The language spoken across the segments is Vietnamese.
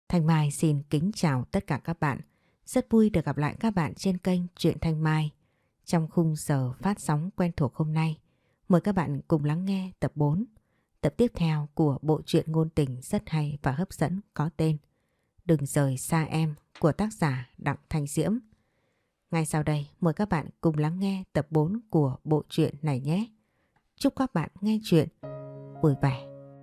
Thanh Mai xin kính chào tất cả các bạn. Rất vui được gặp lại các bạn trên kênh Truyện Thanh Mai. Trong khung giờ phát sóng quen thuộc hôm nay, mời các bạn cùng lắng nghe tập 4, tập tiếp theo của bộ truyện ngôn tình rất hay và hấp dẫn có tên Đừng rời xa em của tác giả Đặng Thanh Diễm. Ngay sau đây, mời các bạn cùng lắng nghe tập 4 của bộ truyện này nhé. Chúc các bạn nghe truyện vui vẻ.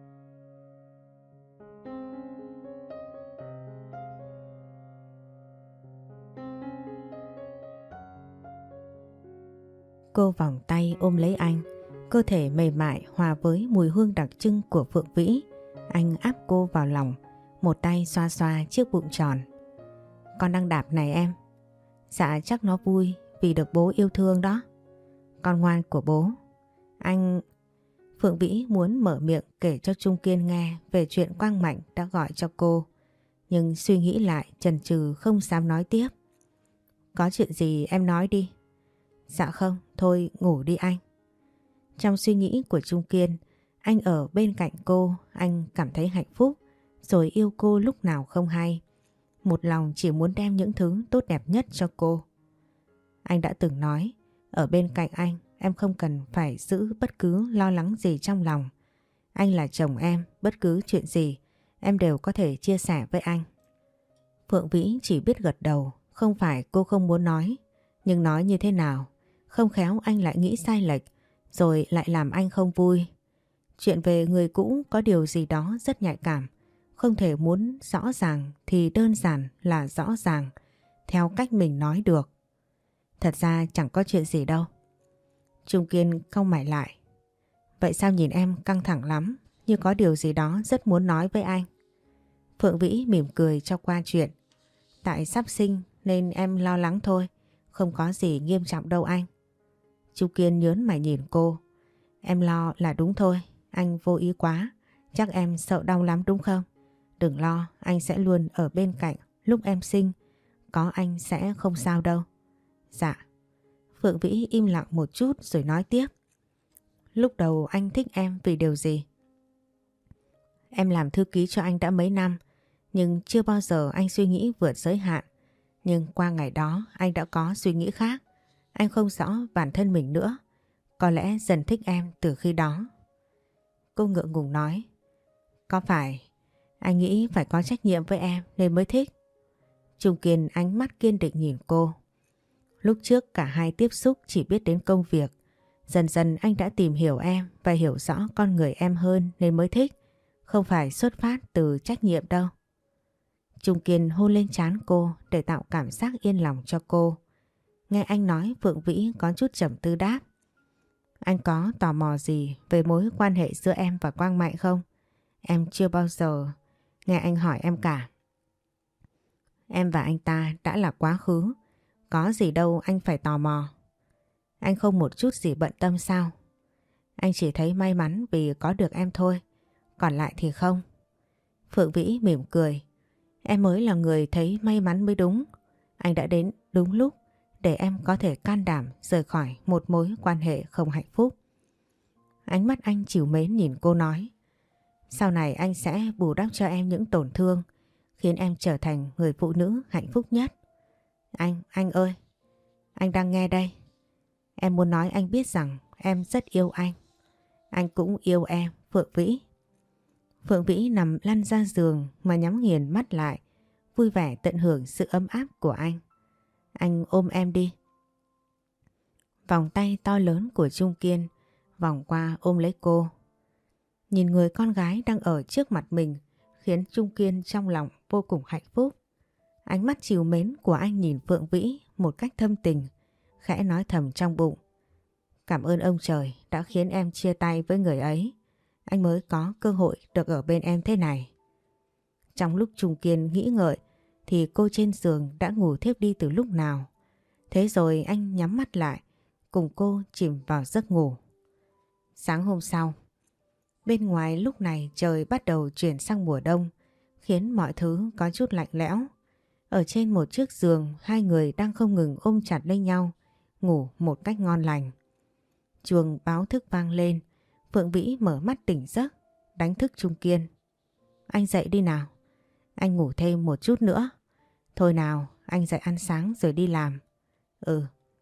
Cô vòng tay ôm lấy anh, cơ thể mềm mại hòa với mùi hương đặc trưng của Phượng Vĩ. Anh áp cô vào lòng, một tay xoa xoa chiếc bụng tròn. Con đang đạp này em. Dạ chắc nó vui vì được bố yêu thương đó. Con ngoan của bố. Anh... Phượng Vĩ muốn mở miệng kể cho Trung Kiên nghe về chuyện Quang Mạnh đã gọi cho cô. Nhưng suy nghĩ lại chần chừ không dám nói tiếp. Có chuyện gì em nói đi. Dạ không, thôi ngủ đi anh. Trong suy nghĩ của Trung Kiên, anh ở bên cạnh cô, anh cảm thấy hạnh phúc, rồi yêu cô lúc nào không hay. Một lòng chỉ muốn đem những thứ tốt đẹp nhất cho cô. Anh đã từng nói, ở bên cạnh anh, em không cần phải giữ bất cứ lo lắng gì trong lòng. Anh là chồng em, bất cứ chuyện gì, em đều có thể chia sẻ với anh. Phượng Vĩ chỉ biết gật đầu, không phải cô không muốn nói, nhưng nói như thế nào? Không khéo anh lại nghĩ sai lệch, rồi lại làm anh không vui. Chuyện về người cũ có điều gì đó rất nhạy cảm, không thể muốn rõ ràng thì đơn giản là rõ ràng, theo cách mình nói được. Thật ra chẳng có chuyện gì đâu. Trung Kiên cau mày lại. Vậy sao nhìn em căng thẳng lắm, như có điều gì đó rất muốn nói với anh? Phượng Vĩ mỉm cười cho qua chuyện. Tại sắp sinh nên em lo lắng thôi, không có gì nghiêm trọng đâu anh. Trung Kiên nhớn mày nhìn cô. Em lo là đúng thôi, anh vô ý quá, chắc em sợ đau lắm đúng không? Đừng lo, anh sẽ luôn ở bên cạnh lúc em sinh, có anh sẽ không sao đâu. Dạ. Phượng Vĩ im lặng một chút rồi nói tiếp. Lúc đầu anh thích em vì điều gì? Em làm thư ký cho anh đã mấy năm, nhưng chưa bao giờ anh suy nghĩ vượt giới hạn. Nhưng qua ngày đó anh đã có suy nghĩ khác. Anh không rõ bản thân mình nữa. Có lẽ dần thích em từ khi đó. Cô ngượng ngùng nói. Có phải anh nghĩ phải có trách nhiệm với em nên mới thích? Trung Kiên ánh mắt kiên định nhìn cô. Lúc trước cả hai tiếp xúc chỉ biết đến công việc. Dần dần anh đã tìm hiểu em và hiểu rõ con người em hơn nên mới thích. Không phải xuất phát từ trách nhiệm đâu. Trung Kiên hôn lên trán cô để tạo cảm giác yên lòng cho cô. Nghe anh nói Phượng Vĩ có chút trầm tư đáp. Anh có tò mò gì về mối quan hệ giữa em và Quang Mạnh không? Em chưa bao giờ nghe anh hỏi em cả. Em và anh ta đã là quá khứ. Có gì đâu anh phải tò mò. Anh không một chút gì bận tâm sao? Anh chỉ thấy may mắn vì có được em thôi. Còn lại thì không. Phượng Vĩ mỉm cười. Em mới là người thấy may mắn mới đúng. Anh đã đến đúng lúc để em có thể can đảm rời khỏi một mối quan hệ không hạnh phúc. Ánh mắt anh trìu mến nhìn cô nói. Sau này anh sẽ bù đắp cho em những tổn thương, khiến em trở thành người phụ nữ hạnh phúc nhất. Anh ơi, anh đang nghe đây. Em muốn nói anh biết rằng em rất yêu anh. Anh cũng yêu em, Phượng Vĩ. Phượng Vĩ nằm lăn ra giường mà nhắm nghiền mắt lại, vui vẻ tận hưởng sự ấm áp của anh. Anh ôm em đi. Vòng tay to lớn của Trung Kiên vòng qua ôm lấy cô. Nhìn người con gái đang ở trước mặt mình khiến Trung Kiên trong lòng vô cùng hạnh phúc. Ánh mắt trìu mến của anh nhìn Phượng Vĩ một cách thâm tình, khẽ nói thầm trong bụng. Cảm ơn ông trời đã khiến em chia tay với người ấy. Anh mới có cơ hội được ở bên em thế này. Trong lúc Trung Kiên nghĩ ngợi thì cô trên giường đã ngủ thiếp đi từ lúc nào. Thế rồi anh nhắm mắt lại, cùng cô chìm vào giấc ngủ. Sáng hôm sau, bên ngoài lúc này trời bắt đầu chuyển sang mùa đông, khiến mọi thứ có chút lạnh lẽo. Ở trên một chiếc giường, hai người đang không ngừng ôm chặt lấy nhau, ngủ một cách ngon lành. Chuông báo thức vang lên, Phượng Vĩ mở mắt tỉnh giấc, đánh thức Trung Kiên. Anh dậy đi nào. Anh ngủ thêm một chút nữa. Thôi nào, anh dậy ăn sáng rồi đi làm. Ừ.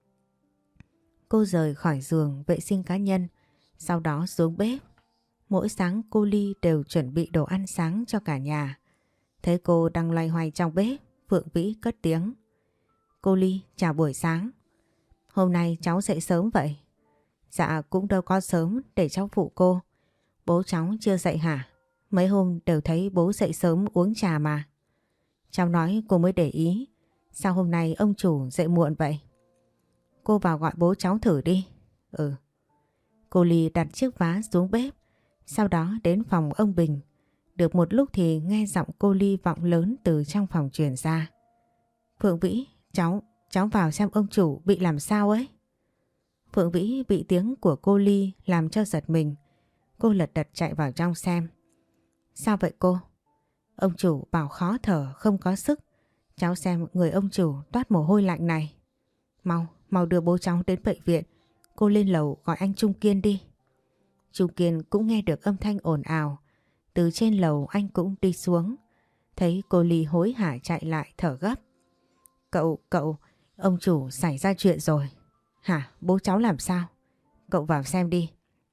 Cô rời khỏi giường vệ sinh cá nhân, sau đó xuống bếp. Mỗi sáng cô Ly đều chuẩn bị đồ ăn sáng cho cả nhà. Thấy cô đang loay hoay trong bếp, Phượng Vĩ cất tiếng. Cô Ly, chào buổi sáng. Hôm nay cháu dậy sớm vậy? Dạ cũng đâu có sớm, để cháu phụ cô. Bố cháu chưa dậy hả? Mấy hôm đều thấy bố dậy sớm uống trà mà. Cháu nói cô mới để ý. Sao hôm nay ông chủ dậy muộn vậy? Cô vào gọi bố cháu thử đi. Ừ. Cô Ly đặt chiếc vá xuống bếp, sau đó đến phòng ông Bình. Được một lúc thì nghe giọng cô Ly vọng lớn từ trong phòng truyền ra. Phượng Vĩ, cháu vào xem ông chủ bị làm sao ấy. Phượng Vĩ bị tiếng của cô Ly làm cho giật mình. Cô lật đật chạy vào trong xem. Sao vậy cô? Ông chủ bảo khó thở, không có sức. Cháu xem người ông chủ toát mồ hôi lạnh này. Mau đưa bố cháu đến bệnh viện. Cô lên lầu gọi anh Trung Kiên đi. Trung Kiên cũng nghe được âm thanh ồn ào. Từ trên lầu anh cũng đi xuống. Thấy cô Ly hối hả chạy lại thở gấp. Cậu, ông chủ xảy ra chuyện rồi. Hả, bố cháu làm sao? Cậu vào xem đi.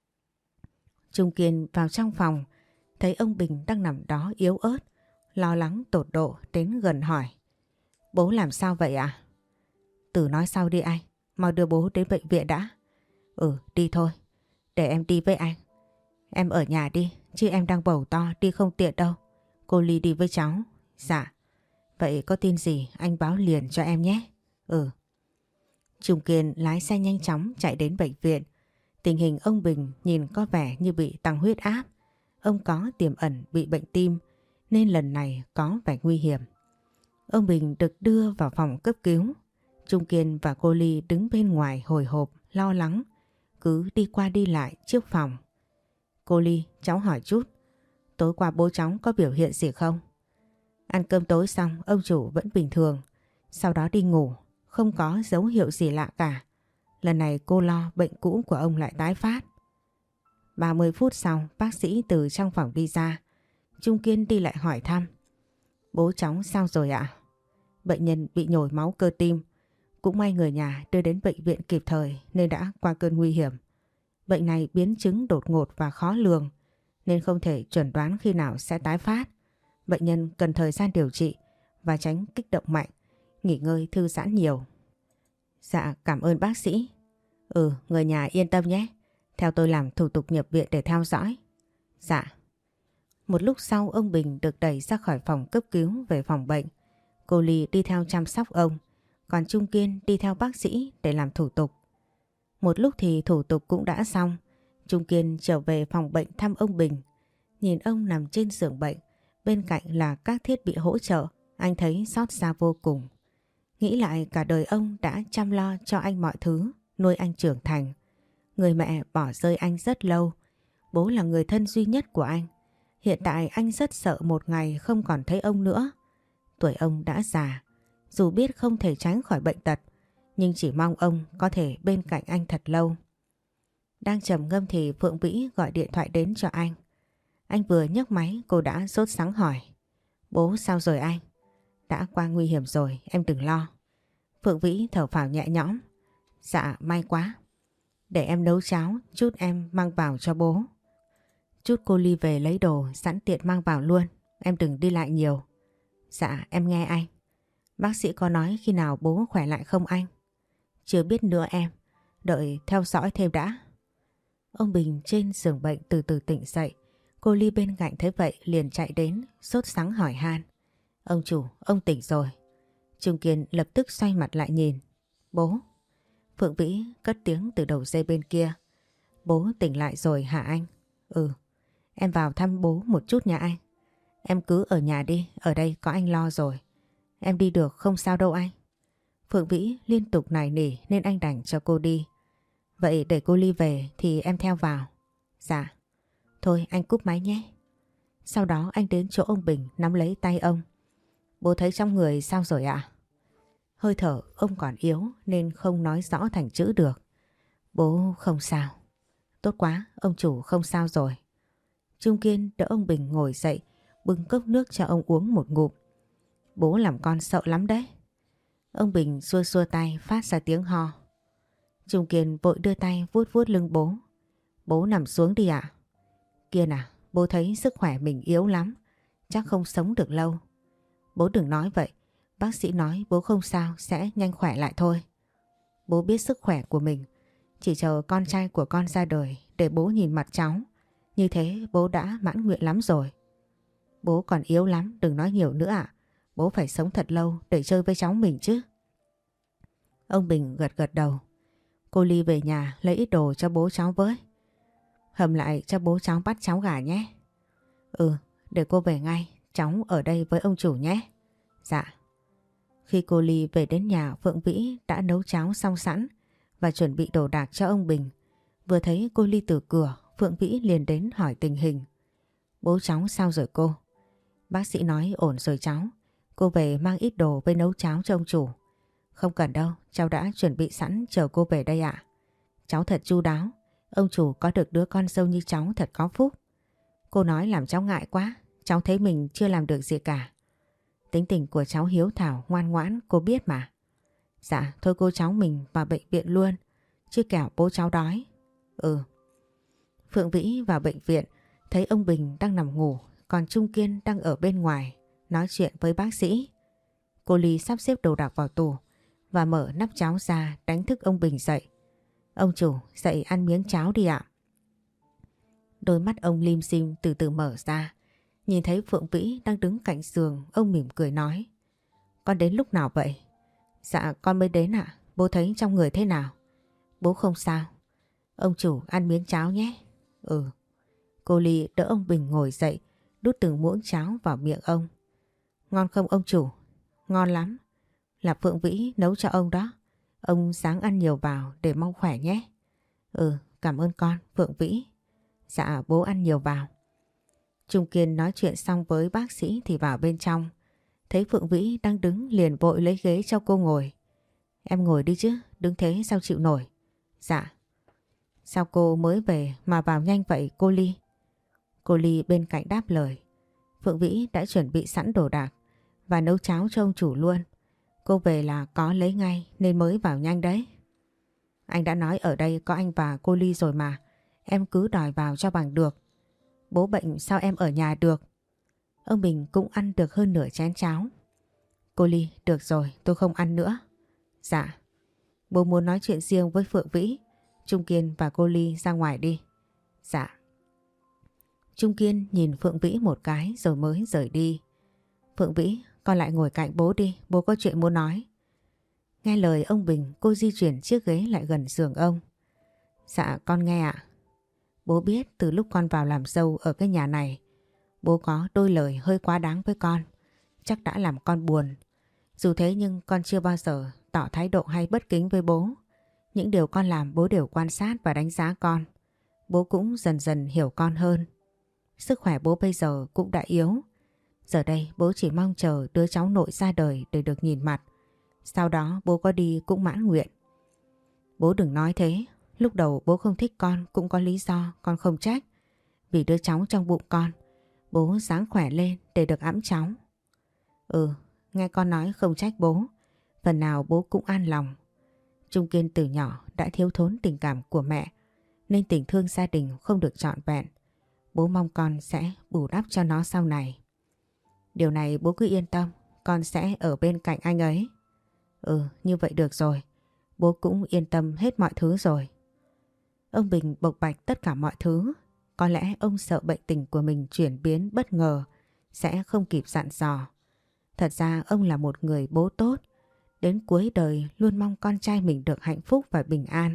Trung Kiên vào trong phòng, thấy ông Bình đang nằm đó yếu ớt, lo lắng tột độ đến gần hỏi. Bố làm sao vậy ạ? Từ nói sau đi anh, mau đưa bố đến bệnh viện đã. Ừ, đi thôi, để em đi với anh. Em ở nhà đi, chứ em đang bầu to đi không tiện đâu. Cô Ly đi với cháu. Dạ. Vậy có tin gì anh báo liền cho em nhé. Ừ. Trung Kiên lái xe nhanh chóng chạy đến bệnh viện. Tình hình ông Bình nhìn có vẻ như bị tăng huyết áp. Ông có tiềm ẩn bị bệnh tim nên lần này có vẻ nguy hiểm. Ông Bình được đưa vào phòng cấp cứu. Trung Kiên và cô Ly đứng bên ngoài hồi hộp, lo lắng, cứ đi qua đi lại trước phòng. Cô Ly, cháu hỏi chút, tối qua bố cháu có biểu hiện gì không? Ăn cơm tối xong ông chủ vẫn bình thường, sau đó đi ngủ, không có dấu hiệu gì lạ cả. Lần này cô lo bệnh cũ của ông lại tái phát. 30 phút sau, bác sĩ từ trong phòng đi ra. Trung Kiên đi lại hỏi thăm. Bố cháu sao rồi ạ? Bệnh nhân bị nhồi máu cơ tim. Cũng may người nhà đưa đến bệnh viện kịp thời nên đã qua cơn nguy hiểm. Bệnh này biến chứng đột ngột và khó lường nên không thể chuẩn đoán khi nào sẽ tái phát. Bệnh nhân cần thời gian điều trị và tránh kích động mạnh, nghỉ ngơi thư giãn nhiều. Dạ cảm ơn bác sĩ. Ừ, người nhà yên tâm nhé. Theo tôi làm thủ tục nhập viện để theo dõi. Dạ. Một lúc sau ông Bình được đẩy ra khỏi phòng cấp cứu về phòng bệnh. Cô Ly đi theo chăm sóc ông, còn Trung Kiên đi theo bác sĩ để làm thủ tục. Một lúc thì thủ tục cũng đã xong. Trung Kiên trở về phòng bệnh thăm ông Bình. Nhìn ông nằm trên giường bệnh, bên cạnh là các thiết bị hỗ trợ, anh thấy xót xa vô cùng. Nghĩ lại cả đời ông đã chăm lo cho anh mọi thứ, nuôi anh trưởng thành. Người mẹ bỏ rơi anh rất lâu, bố là người thân duy nhất của anh. Hiện tại anh rất sợ một ngày không còn thấy ông nữa. Tuổi ông đã già, dù biết không thể tránh khỏi bệnh tật, nhưng chỉ mong ông có thể bên cạnh anh thật lâu. Đang trầm ngâm thì Phượng Vĩ gọi điện thoại đến cho anh. Anh vừa nhấc máy cô đã sốt sắng hỏi. Bố sao rồi anh? Đã qua nguy hiểm rồi, em đừng lo. Phượng Vĩ thở phào nhẹ nhõm. Dạ may quá. Để em nấu cháo, chút em mang vào cho bố. Chút cô Ly về lấy đồ sẵn tiện mang vào luôn. Em đừng đi lại nhiều. Dạ em nghe anh. Bác sĩ có nói khi nào bố khỏe lại không anh? Chưa biết nữa em. Đợi theo dõi thêm đã. Ông Bình trên giường bệnh từ từ tỉnh dậy. Cô Ly bên cạnh thấy vậy liền chạy đến sốt sắng hỏi han. Ông chủ, ông tỉnh rồi. Trung Kiên lập tức xoay mặt lại nhìn. Bố. Phượng Vĩ cất tiếng từ đầu dây bên kia. Bố tỉnh lại rồi hả anh? Ừ. Em vào thăm bố một chút nha anh. Em cứ ở nhà đi, ở đây có anh lo rồi. Em đi được không sao đâu anh. Phượng Vĩ liên tục nài nỉ nên anh đành cho cô đi. Vậy để cô Ly về thì em theo vào. Dạ. Thôi anh cúp máy nhé. Sau đó anh đến chỗ ông Bình nắm lấy tay ông. Bố thấy trong người sao rồi ạ? Hơi thở ông còn yếu nên không nói rõ thành chữ được. Bố không sao. Tốt quá, ông chủ không sao rồi. Trung Kiên đỡ ông Bình ngồi dậy, bưng cốc nước cho ông uống một ngụm. Bố làm con sợ lắm đấy. Ông Bình xua xua tay phát ra tiếng ho. Trung Kiên vội đưa tay vuốt vuốt lưng bố. Bố nằm xuống đi ạ. Kiên à, bố thấy sức khỏe mình yếu lắm, chắc không sống được lâu. Bố đừng nói vậy, bác sĩ nói bố không sao, sẽ nhanh khỏe lại thôi. Bố biết sức khỏe của mình, chỉ chờ con trai của con ra đời để bố nhìn mặt cháu. Như thế bố đã mãn nguyện lắm rồi. Bố còn yếu lắm, đừng nói nhiều nữa ạ. Bố phải sống thật lâu để chơi với cháu mình chứ. Ông Bình gật gật đầu. Cô Ly về nhà lấy ít đồ cho bố cháu với. Hầm lại cho bố cháu bắt cháu gà nhé. Ừ, để cô về ngay, cháu ở đây với ông chủ nhé. Dạ. Khi cô Ly về đến nhà, Phượng Vĩ đã nấu cháo xong sẵn và chuẩn bị đồ đạc cho ông Bình. Vừa thấy cô Ly từ cửa, Phượng Vĩ liền đến hỏi tình hình. Bố cháu sao rồi cô? Bác sĩ nói ổn rồi cháu. Cô về mang ít đồ với nấu cháo cho ông chủ. Không cần đâu, cháu đã chuẩn bị sẵn chờ cô về đây ạ. Cháu thật chu đáo. Ông chủ có được đứa con dâu như cháu thật có phúc. Cô nói làm cháu ngại quá. Cháu thấy mình chưa làm được gì cả. Tính tình của cháu hiếu thảo, ngoan ngoãn, cô biết mà. Dạ, thôi cô cháu mình vào bệnh viện luôn. Chứ kẻo bố cháu đói. Ừ. Phượng Vĩ vào bệnh viện, thấy ông Bình đang nằm ngủ, còn Trung Kiên đang ở bên ngoài, nói chuyện với bác sĩ. Cô Ly sắp xếp đồ đạc vào tủ và mở nắp cháo ra đánh thức ông Bình dậy. Ông chủ, dậy ăn miếng cháo đi ạ. Đôi mắt ông lim dim từ từ mở ra. Nhìn thấy Phượng Vĩ đang đứng cạnh giường, ông mỉm cười nói. Con đến lúc nào vậy? Dạ con mới đến ạ. Bố thấy trong người thế nào? Bố không sao. Ông chủ ăn miếng cháo nhé. Ừ. Cô Ly đỡ ông Bình ngồi dậy, đút từng muỗng cháo vào miệng ông. Ngon không ông chủ? Ngon lắm. Là Phượng Vĩ nấu cho ông đó. Ông sáng ăn nhiều vào để mau khỏe nhé. Ừ, cảm ơn con, Phượng Vĩ. Dạ, bố ăn nhiều vào. Trung Kiên nói chuyện xong với bác sĩ thì vào bên trong. Thấy Phượng Vĩ đang đứng liền vội lấy ghế cho cô ngồi. Em ngồi đi chứ, đứng thế sao chịu nổi? Dạ. Sao cô mới về mà vào nhanh vậy cô Ly? Cô Ly bên cạnh đáp lời. Phượng Vĩ đã chuẩn bị sẵn đồ đạc và nấu cháo cho ông chủ luôn. Cô về là có lấy ngay nên mới vào nhanh đấy. Anh đã nói ở đây có anh và cô Ly rồi mà. Em cứ đòi vào cho bằng được. Bố bệnh sao em ở nhà được? Ông Bình cũng ăn được hơn nửa chén cháo. Cô Ly, được rồi, tôi không ăn nữa. Dạ. Bố muốn nói chuyện riêng với Phượng Vĩ. Trung Kiên và cô Ly ra ngoài đi. Dạ. Trung Kiên nhìn Phượng Vĩ một cái rồi mới rời đi. Phượng Vĩ, con lại ngồi cạnh bố đi, bố có chuyện muốn nói. Nghe lời ông Bình, cô di chuyển chiếc ghế lại gần giường ông. Dạ con nghe ạ. Bố biết từ lúc con vào làm dâu ở cái nhà này, bố có đôi lời hơi quá đáng với con, chắc đã làm con buồn. Dù thế nhưng con chưa bao giờ tỏ thái độ hay bất kính với bố. Những điều con làm bố đều quan sát và đánh giá con. Bố cũng dần dần hiểu con hơn. Sức khỏe bố bây giờ cũng đã yếu. Giờ đây bố chỉ mong chờ đứa cháu nội ra đời để được nhìn mặt. Sau đó bố có đi cũng mãn nguyện. Bố đừng nói thế. Lúc đầu bố không thích con cũng có lý do, con không trách. Vì đứa cháu trong bụng con, bố ráng khỏe lên để được ẵm cháu. Ừ, nghe con nói không trách bố. Phần nào bố cũng an lòng. Trung Kiên từ nhỏ đã thiếu thốn tình cảm của mẹ, nên tình thương gia đình không được trọn vẹn. Bố mong con sẽ bù đắp cho nó sau này. Điều này bố cứ yên tâm, con sẽ ở bên cạnh anh ấy. Ừ, như vậy được rồi. Bố cũng yên tâm hết mọi thứ rồi. Ông Bình bộc bạch tất cả mọi thứ. Có lẽ ông sợ bệnh tình của mình chuyển biến bất ngờ, sẽ không kịp dặn dò. Thật ra ông là một người bố tốt, đến cuối đời luôn mong con trai mình được hạnh phúc và bình an.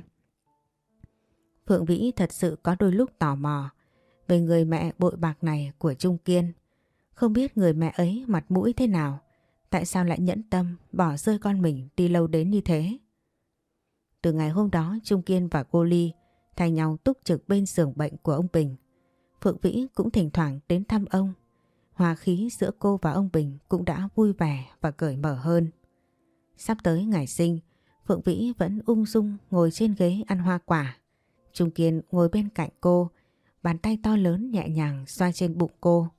Phượng Vĩ thật sự có đôi lúc tò mò về người mẹ bội bạc này của Trung Kiên. Không biết người mẹ ấy mặt mũi thế nào, tại sao lại nhẫn tâm bỏ rơi con mình đi lâu đến như thế. Từ ngày hôm đó Trung Kiên và cô Ly thay nhau túc trực bên giường bệnh của ông Bình. Phượng Vĩ cũng thỉnh thoảng đến thăm ông. Hòa khí giữa cô và ông Bình cũng đã vui vẻ và cởi mở hơn. Sắp tới ngày sinh, Phượng Vĩ vẫn ung dung ngồi trên ghế ăn hoa quả. Trung Kiên ngồi bên cạnh cô, bàn tay to lớn nhẹ nhàng xoa trên bụng cô.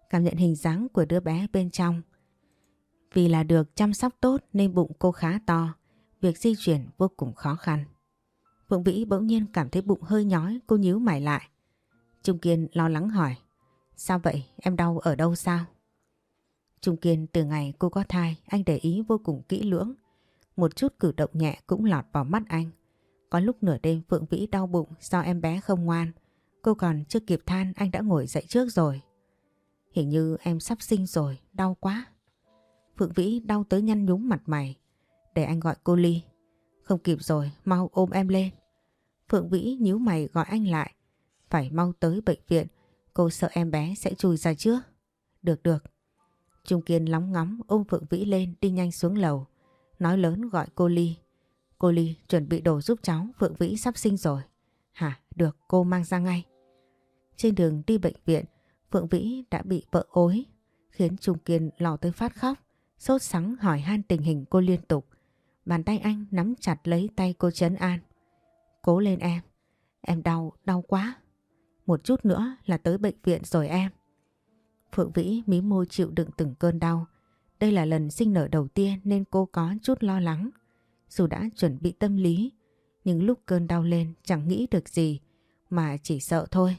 cảm nhận hình dáng của đứa bé bên trong. Vì là được chăm sóc tốt nên bụng cô khá to, việc di chuyển vô cùng khó khăn. Phượng Vĩ bỗng nhiên cảm thấy bụng hơi nhói, cô nhíu mày lại. Trung Kiên lo lắng hỏi, sao vậy, em đau ở đâu sao? Trung Kiên từ ngày cô có thai, anh để ý vô cùng kỹ lưỡng. Một chút cử động nhẹ cũng lọt vào mắt anh. Có lúc nửa đêm Phượng Vĩ đau bụng do em bé không ngoan. Cô còn chưa kịp than anh đã ngồi dậy trước rồi. Hình như em sắp sinh rồi, đau quá. Phượng Vĩ đau tới nhăn nhúm mặt mày. Để anh gọi cô Ly. Không kịp rồi, mau ôm em lên. Phượng Vĩ nhíu mày gọi anh lại. Phải mau tới bệnh viện, cô sợ em bé sẽ chui ra trước. Được được. Trung Kiên lóng ngóng ôm Phượng Vĩ lên đi nhanh xuống lầu. Nói lớn gọi cô Ly. Cô Ly chuẩn bị đồ giúp cháu, Phượng Vĩ sắp sinh rồi. Hả? Được, cô mang ra ngay. Trên đường đi bệnh viện, Phượng Vĩ đã bị vợ ối, khiến Trung Kiên lo tới phát khóc, sốt sắng hỏi han tình hình cô liên tục. Bàn tay anh nắm chặt lấy tay cô trấn an. Cố lên em đau, đau quá. Một chút nữa là tới bệnh viện rồi em. Phượng Vĩ mím môi chịu đựng từng cơn đau. Đây là lần sinh nở đầu tiên nên cô có chút lo lắng. Dù đã chuẩn bị tâm lý, nhưng lúc cơn đau lên chẳng nghĩ được gì mà chỉ sợ thôi.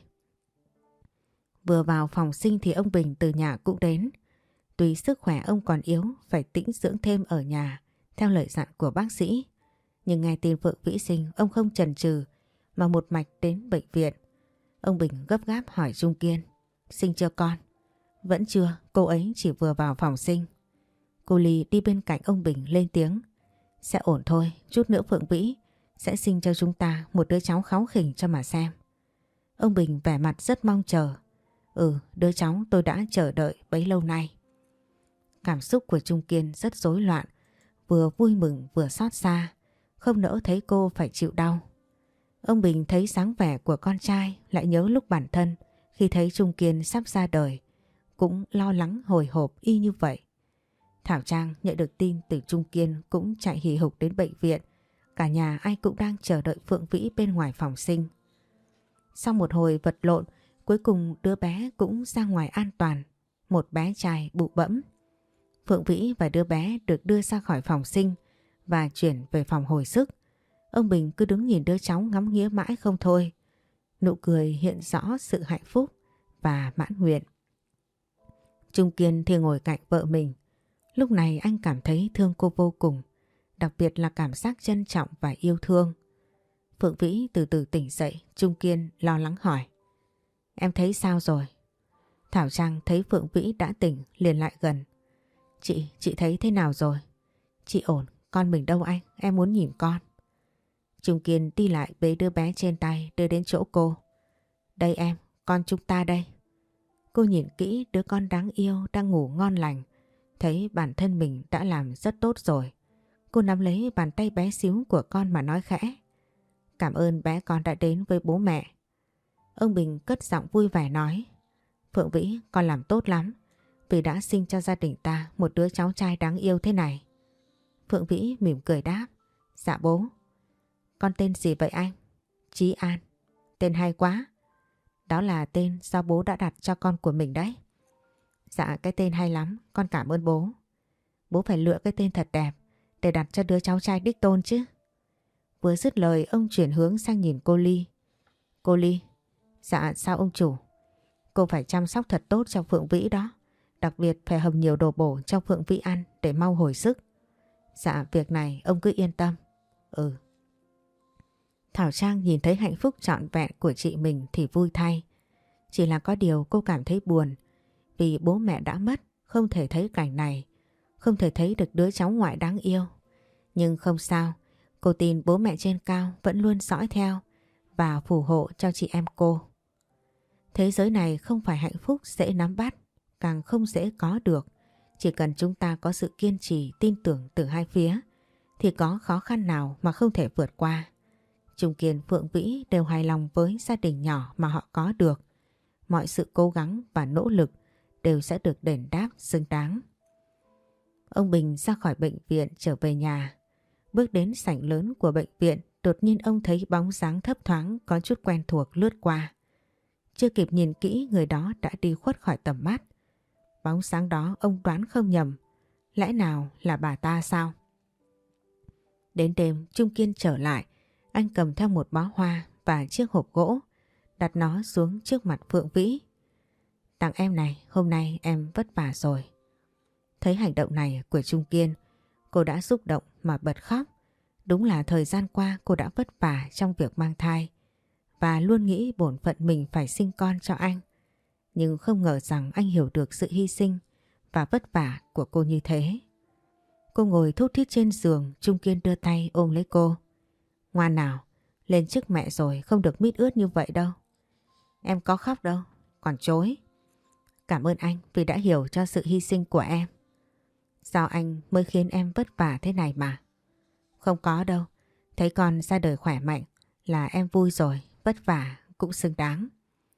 Vừa vào phòng sinh thì ông Bình từ nhà cũng đến. Tuy sức khỏe ông còn yếu, phải tĩnh dưỡng thêm ở nhà theo lời dặn của bác sĩ. Nhưng nghe tin Phượng Vĩ sinh, ông không chần chừ mà một mạch đến bệnh viện. Ông Bình gấp gáp hỏi Trung Kiên, sinh chưa con? Vẫn chưa, cô ấy chỉ vừa vào phòng sinh. Cô Ly đi bên cạnh ông Bình lên tiếng. Sẽ ổn thôi, chút nữa Phượng Vĩ sẽ sinh cho chúng ta một đứa cháu kháu khỉnh cho mà xem. Ông Bình vẻ mặt rất mong chờ. Đứa cháu tôi đã chờ đợi bấy lâu nay. Cảm xúc của Trung Kiên rất rối loạn, vừa vui mừng vừa xót xa, không nỡ thấy cô phải chịu đau. Ông Bình thấy dáng vẻ của con trai lại nhớ lúc bản thân khi thấy Trung Kiên sắp ra đời, cũng lo lắng hồi hộp y như vậy. Thảo Trang nhận được tin từ Trung Kiên cũng chạy hì hục đến bệnh viện. Cả nhà ai cũng đang chờ đợi Phượng Vĩ bên ngoài phòng sinh. Sau một hồi vật lộn, cuối cùng đứa bé cũng ra ngoài an toàn. Một bé trai bụ bẫm. Phượng Vĩ và đứa bé được đưa ra khỏi phòng sinh và chuyển về phòng hồi sức. Ông Bình cứ đứng nhìn đứa cháu ngắm nghía mãi không thôi. Nụ cười hiện rõ sự hạnh phúc và mãn nguyện. Trung Kiên thì ngồi cạnh vợ mình. Lúc này anh cảm thấy thương cô vô cùng, đặc biệt là cảm giác trân trọng và yêu thương. Phượng Vĩ từ từ tỉnh dậy, Trung Kiên lo lắng hỏi. Em thấy sao rồi? Thảo Trang thấy Phượng Vĩ đã tỉnh liền lại gần. Chị thấy thế nào rồi? Chị ổn, con mình đâu anh, em muốn nhìn con. Trung Kiên đi lại bế đứa bé trên tay đưa đến chỗ cô. Đây em, con chúng ta đây. Cô nhìn kỹ đứa con đáng yêu đang ngủ ngon lành, thấy bản thân mình đã làm rất tốt rồi. Cô nắm lấy bàn tay bé xíu của con mà nói khẽ. Cảm ơn bé con đã đến với bố mẹ. Ông Bình cất giọng vui vẻ nói. Phượng Vĩ, con làm tốt lắm, vì đã sinh cho gia đình ta một đứa cháu trai đáng yêu thế này. Phượng Vĩ mỉm cười đáp. Dạ bố. Con tên gì vậy anh? Chí An. Tên hay quá. Đó là tên do bố đã đặt cho con của mình đấy. Dạ cái tên hay lắm, con cảm ơn bố. Bố phải lựa cái tên thật đẹp để đặt cho đứa cháu trai đích tôn chứ. Vừa dứt lời ông chuyển hướng sang nhìn cô Ly. Cô Ly. Dạ sao ông chủ? Cô phải chăm sóc thật tốt cho Phượng Vĩ đó. Đặc biệt phải hầm nhiều đồ bổ cho Phượng Vĩ ăn để mau hồi sức. Dạ việc này ông cứ yên tâm. Thảo Trang nhìn thấy hạnh phúc trọn vẹn của chị mình thì vui thay. Chỉ là có điều cô cảm thấy buồn. Vì bố mẹ đã mất, không thể thấy cảnh này, không thể thấy được đứa cháu ngoại đáng yêu. Nhưng không sao, cô tin bố mẹ trên cao vẫn luôn dõi theo và phù hộ cho chị em cô. Thế giới này không phải hạnh phúc dễ nắm bắt, càng không dễ có được. Chỉ cần chúng ta có sự kiên trì, tin tưởng từ hai phía, thì có khó khăn nào mà không thể vượt qua. Trung Kiên, Phượng Vĩ đều hài lòng với gia đình nhỏ mà họ có được. Mọi sự cố gắng và nỗ lực đều sẽ được đền đáp xứng đáng. Ông Bình ra khỏi bệnh viện trở về nhà. Bước đến sảnh lớn của bệnh viện, đột nhiên ông thấy bóng dáng thấp thoáng có chút quen thuộc lướt qua. Chưa kịp nhìn kỹ, người đó đã đi khuất khỏi tầm mắt. bóng sáng đó ông đoán không nhầm. Lẽ nào là bà ta sao? Đến đêm Trung Kiên trở lại, anh cầm theo một bó hoa và chiếc hộp gỗ, đặt nó xuống trước mặt Phượng Vĩ. Tặng em này, hôm nay em vất vả rồi. Thấy hành động này của Trung Kiên, cô đã xúc động mà bật khóc. Đúng là thời gian qua cô đã vất vả trong việc mang thai và luôn nghĩ bổn phận mình phải sinh con cho anh. Nhưng không ngờ rằng anh hiểu được sự hy sinh và vất vả của cô như thế. Cô ngồi thút thít trên giường, Trung Kiên đưa tay ôm lấy cô. Ngoan nào, lên trước mẹ rồi, không được mít ướt như vậy đâu. Em có khóc đâu, còn chối. Cảm ơn anh vì đã hiểu cho sự hy sinh của em. Sao anh mới khiến em vất vả thế này mà? Không có đâu, thấy con ra đời khỏe mạnh là em vui rồi, vất vả cũng xứng đáng.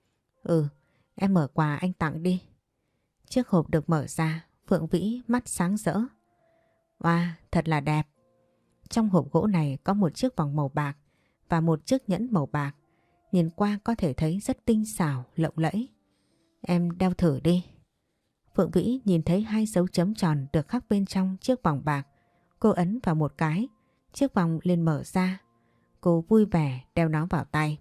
Em mở quà anh tặng đi. Chiếc hộp được mở ra, Phượng Vĩ mắt sáng rỡ. Wow, thật là đẹp. Trong hộp gỗ này có một chiếc vòng màu bạc và một chiếc nhẫn màu bạc. Nhìn qua có thể thấy rất tinh xảo, lộng lẫy. Em đeo thử đi. Phượng Vĩ nhìn thấy 2 dấu chấm tròn được khắc bên trong chiếc vòng bạc. Cô ấn vào một cái, chiếc vòng liền mở ra. Cô vui vẻ đeo nó vào tay.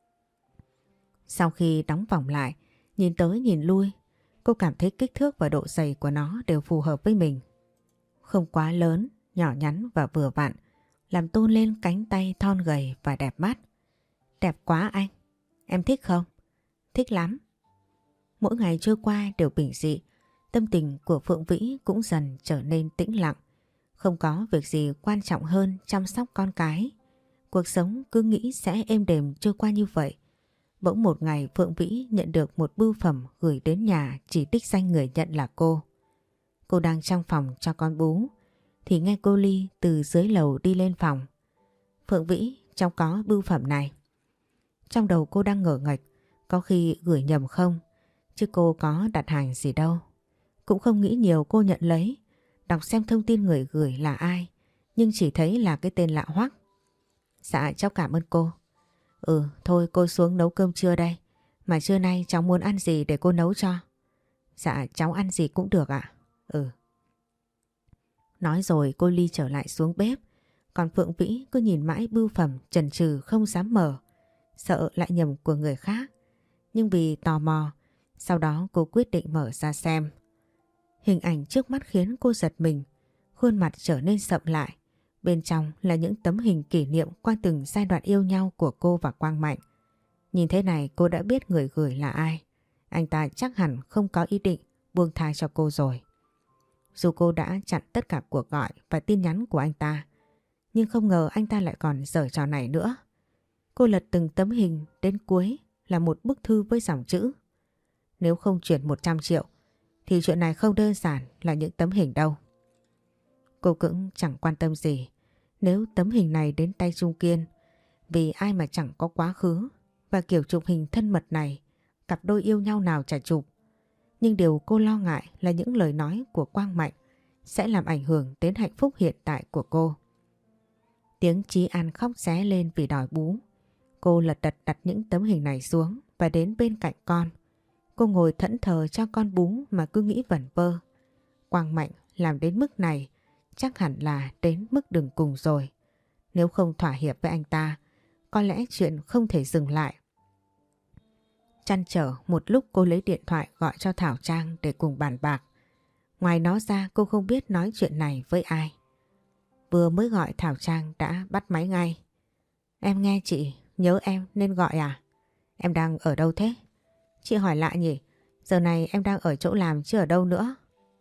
Sau khi đóng vòng lại, nhìn tới nhìn lui, cô cảm thấy kích thước và độ dày của nó đều phù hợp với mình. Không quá lớn, nhỏ nhắn và vừa vặn, làm tôn lên cánh tay thon gầy và đẹp mắt. Đẹp quá anh, em thích không? Thích lắm. Mỗi ngày trôi qua đều bình dị, tâm tình của Phượng Vĩ cũng dần trở nên tĩnh lặng. Không có việc gì quan trọng hơn chăm sóc con cái. Cuộc sống cứ nghĩ sẽ êm đềm trôi qua như vậy. Bỗng một ngày Phượng Vĩ nhận được một bưu phẩm gửi đến nhà chỉ đích danh người nhận là cô. Cô đang trong phòng cho con bú thì nghe cô Ly từ dưới lầu đi lên phòng. Phượng Vĩ, trong có bưu phẩm này. Trong đầu cô đang ngỡ ngạch, có khi gửi nhầm không, chứ cô có đặt hàng gì đâu. Cũng không nghĩ nhiều, cô nhận lấy, đọc xem thông tin người gửi là ai, nhưng chỉ thấy là cái tên lạ hoắc. Dạ cháu cảm ơn cô. Thôi cô xuống nấu cơm trưa đây, mà trưa nay cháu muốn ăn gì để cô nấu cho. Dạ cháu ăn gì cũng được ạ. Nói rồi cô Ly trở lại xuống bếp, còn Phượng Vĩ cứ nhìn mãi bưu phẩm chần chừ không dám mở, sợ lại nhầm của người khác. Nhưng vì tò mò, sau đó cô quyết định mở ra xem. Hình ảnh trước mắt khiến cô giật mình, khuôn mặt trở nên sậm lại. Bên trong là những tấm hình kỷ niệm qua từng giai đoạn yêu nhau của cô và Quang Mạnh. Nhìn thế này cô đã biết người gửi là ai. Anh ta chắc hẳn không có ý định buông tha cho cô rồi. Dù cô đã chặn tất cả cuộc gọi và tin nhắn của anh ta, nhưng không ngờ anh ta lại còn giở trò này nữa. Cô lật từng tấm hình đến cuối là một bức thư với dòng chữ: nếu không chuyển 100 triệu thì chuyện này không đơn giản là những tấm hình đâu. Cô cũng chẳng quan tâm gì nếu tấm hình này đến tay Trung Kiên, vì ai mà chẳng có quá khứ, và kiểu chụp hình thân mật này cặp đôi yêu nhau nào chả chụp. Nhưng điều cô lo ngại là những lời nói của Quang Mạnh sẽ làm ảnh hưởng đến hạnh phúc hiện tại của cô. Tiếng Chí An khóc ré lên vì đòi bú. Cô lật đật đặt những tấm hình này xuống và đến bên cạnh con. Cô ngồi thẫn thờ cho con bú mà cứ nghĩ vẩn vơ. Quang Mạnh làm đến mức này chắc hẳn là đến mức đường cùng rồi. Nếu không thỏa hiệp với anh ta, có lẽ chuyện không thể dừng lại. Trăn trở một lúc cô lấy điện thoại gọi cho Thảo Trang để cùng bàn bạc. Ngoài nó ra cô không biết nói chuyện này với ai. Vừa mới gọi Thảo Trang đã bắt máy ngay. Em nghe chị, nhớ em nên gọi à? Em đang ở đâu thế? Chị hỏi lại nhỉ, giờ này em đang ở chỗ làm chứ ở đâu nữa?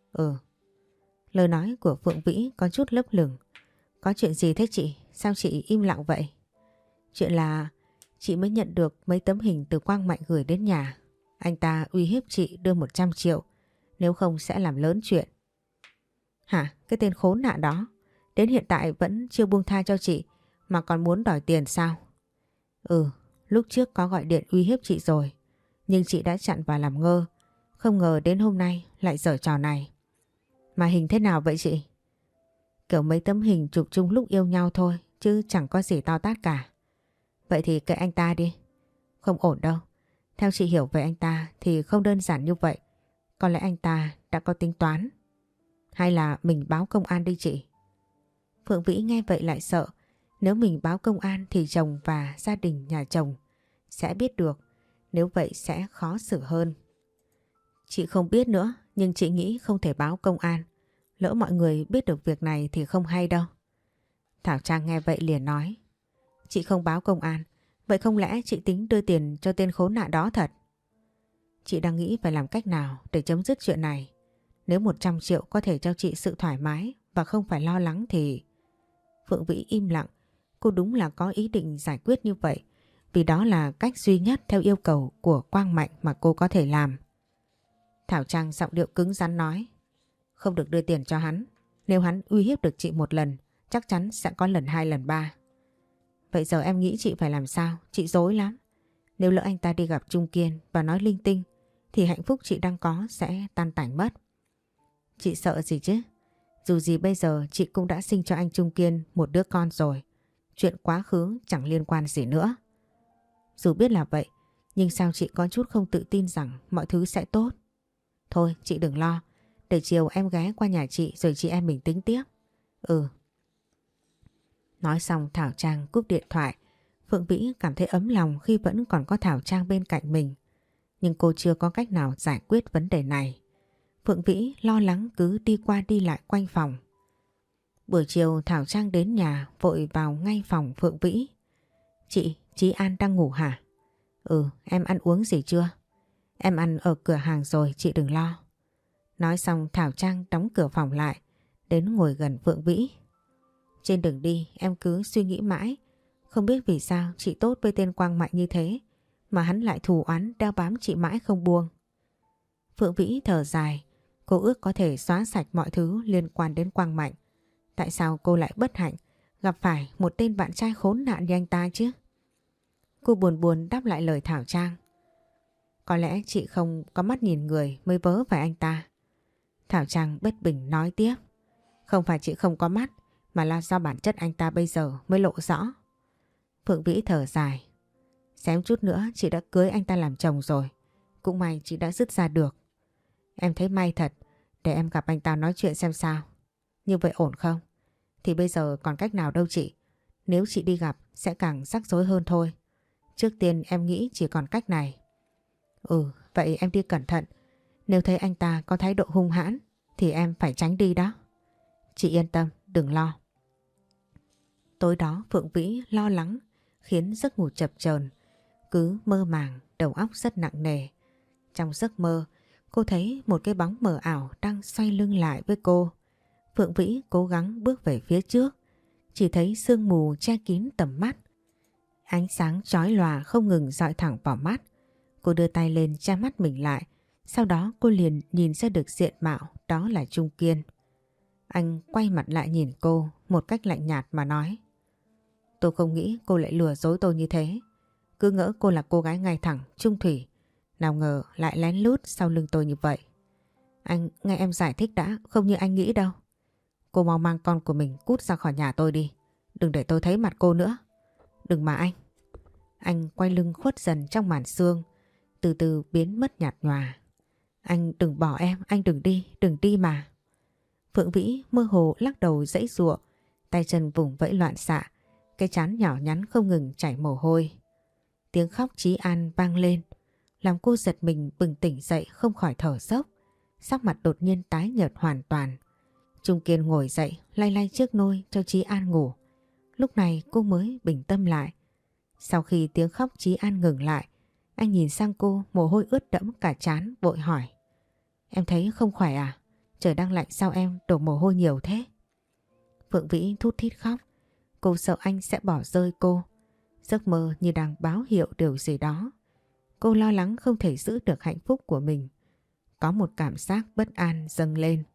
Lời nói của Phượng Vĩ có chút lấp lửng. Có chuyện gì thế chị? Sao chị im lặng vậy? Chuyện là chị mới nhận được mấy tấm hình từ Quang Mạnh gửi đến nhà. Anh ta uy hiếp chị đưa 100 triệu, nếu không sẽ làm lớn chuyện. Hả? Cái tên khốn nạn đó đến hiện tại vẫn chưa buông tha cho chị mà còn muốn đòi tiền sao? Lúc trước có gọi điện uy hiếp chị rồi, nhưng chị đã chặn và làm ngơ. Không ngờ đến hôm nay lại giở trò này. Mà hình thế nào vậy chị? Kiểu mấy tấm hình chụp chung lúc yêu nhau thôi, chứ chẳng có gì to tát cả. Vậy thì kệ anh ta đi. Không ổn đâu. Theo chị hiểu về anh ta thì không đơn giản như vậy. Có lẽ anh ta đã có tính toán. Hay là mình báo công an đi chị? Phượng Vĩ nghe vậy lại sợ. Nếu mình báo công an thì chồng và gia đình nhà chồng sẽ biết được. Nếu vậy sẽ khó xử hơn. Chị không biết nữa, nhưng chị nghĩ không thể báo công an. Lỡ mọi người biết được việc này thì không hay đâu. Thảo Trang nghe vậy liền nói. Chị không báo công an, vậy không lẽ chị tính đưa tiền cho tên khốn nạn đó thật? Chị đang nghĩ phải làm cách nào để chấm dứt chuyện này. Nếu 100 triệu có thể cho chị sự thoải mái và không phải lo lắng thì... Phượng Vĩ im lặng. Cô đúng là có ý định giải quyết như vậy, vì đó là cách duy nhất theo yêu cầu của Quang Mạnh mà cô có thể làm. Thảo Trang giọng điệu cứng rắn nói. Không được đưa tiền cho hắn. Nếu hắn uy hiếp được chị một lần, chắc chắn sẽ có lần 2 lần 3. Vậy giờ em nghĩ chị phải làm sao? Chị rối lắm. Nếu lỡ anh ta đi gặp Trung Kiên và nói linh tinh thì hạnh phúc chị đang có sẽ tan tành mất. Chị sợ gì chứ? Dù gì bây giờ chị cũng đã sinh cho anh Trung Kiên một đứa con rồi. Chuyện quá khứ chẳng liên quan gì nữa. Dù biết là vậy, nhưng sao chị có chút không tự tin rằng mọi thứ sẽ tốt. Thôi chị đừng lo. Để chiều em ghé qua nhà chị rồi chị em mình tính tiếp. Ừ. Nói xong Thảo Trang cúp điện thoại. Phượng Vĩ cảm thấy ấm lòng khi vẫn còn có Thảo Trang bên cạnh mình. Nhưng cô chưa có cách nào giải quyết vấn đề này. Phượng Vĩ lo lắng cứ đi qua đi lại quanh phòng. Buổi chiều Thảo Trang đến nhà vội vào ngay phòng Phượng Vĩ. Chị, Chí An đang ngủ hả? Ừ, em ăn uống gì chưa? Em ăn ở cửa hàng rồi, chị đừng lo. Nói xong Thảo Trang đóng cửa phòng lại, đến ngồi gần Phượng Vĩ. Trên đường đi em cứ suy nghĩ mãi, không biết vì sao chị tốt với tên Quang Mạnh như thế mà hắn lại thù oán đeo bám chị mãi không buông. Phượng Vĩ thở dài, cô ước có thể xóa sạch mọi thứ liên quan đến Quang Mạnh. Tại sao cô lại bất hạnh gặp phải một tên bạn trai khốn nạn như anh ta chứ? Cô buồn buồn đáp lại lời Thảo Trang. Có lẽ chị không có mắt nhìn người mới vớ phải anh ta. Thảo Trang bất bình nói tiếp. Không phải chị không có mắt, mà là do bản chất anh ta bây giờ mới lộ rõ. Phượng Vĩ thở dài. Xém chút nữa chị đã cưới anh ta làm chồng rồi. Cũng may chị đã dứt ra được. Em thấy may thật, để em gặp anh ta nói chuyện xem sao. Như vậy ổn không? Thì bây giờ còn cách nào đâu chị. Nếu chị đi gặp sẽ càng rắc rối hơn thôi. Trước tiên em nghĩ chỉ còn cách này. Ừ, vậy em đi cẩn thận. Nếu thấy anh ta có thái độ hung hãn thì em phải tránh đi đó. Chị yên tâm, đừng lo. Tối đó Phượng Vĩ lo lắng khiến giấc ngủ chập chờn, cứ mơ màng, đầu óc rất nặng nề. Trong giấc mơ, cô thấy một cái bóng mờ ảo đang xoay lưng lại với cô. Phượng Vĩ cố gắng bước về phía trước, chỉ thấy sương mù che kín tầm mắt. Ánh sáng chói lòa không ngừng dọi thẳng vào mắt. Cô đưa tay lên che mắt mình lại, sau đó cô liền nhìn ra được diện mạo, đó là Trung Kiên. Anh quay mặt lại nhìn cô một cách lạnh nhạt mà nói. Tôi không nghĩ cô lại lừa dối tôi như thế. Cứ ngỡ cô là cô gái ngay thẳng, trung thủy. Nào ngờ lại lén lút sau lưng tôi như vậy. Anh nghe em giải thích đã, không như anh nghĩ đâu. Cô mau mang con của mình cút ra khỏi nhà tôi đi. Đừng để tôi thấy mặt cô nữa. Đừng mà anh. Anh quay lưng khuất dần trong màn sương, từ từ biến mất nhạt nhòa. Anh đừng bỏ em, anh đừng đi mà. Phượng Vĩ mơ hồ lắc đầu giãy giụa, tay chân vùng vẫy loạn xạ, cái trán nhỏ nhắn không ngừng chảy mồ hôi. Tiếng khóc Chí An vang lên, làm cô giật mình bừng tỉnh dậy không khỏi thở dốc, sắc mặt đột nhiên tái nhợt hoàn toàn. Trung Kiên ngồi dậy lay lay chiếc nôi cho Chí An ngủ. Lúc này cô mới bình tâm lại. Sau khi tiếng khóc Chí An ngừng lại, anh nhìn sang cô, mồ hôi ướt đẫm cả trán, vội hỏi. Em thấy không khỏe à? Trời đang lạnh sao em đổ mồ hôi nhiều thế? Phượng Vĩ thút thít khóc. Cô sợ anh sẽ bỏ rơi cô. Giấc mơ như đang báo hiệu điều gì đó. Cô lo lắng không thể giữ được hạnh phúc của mình. Có một cảm giác bất an dâng lên.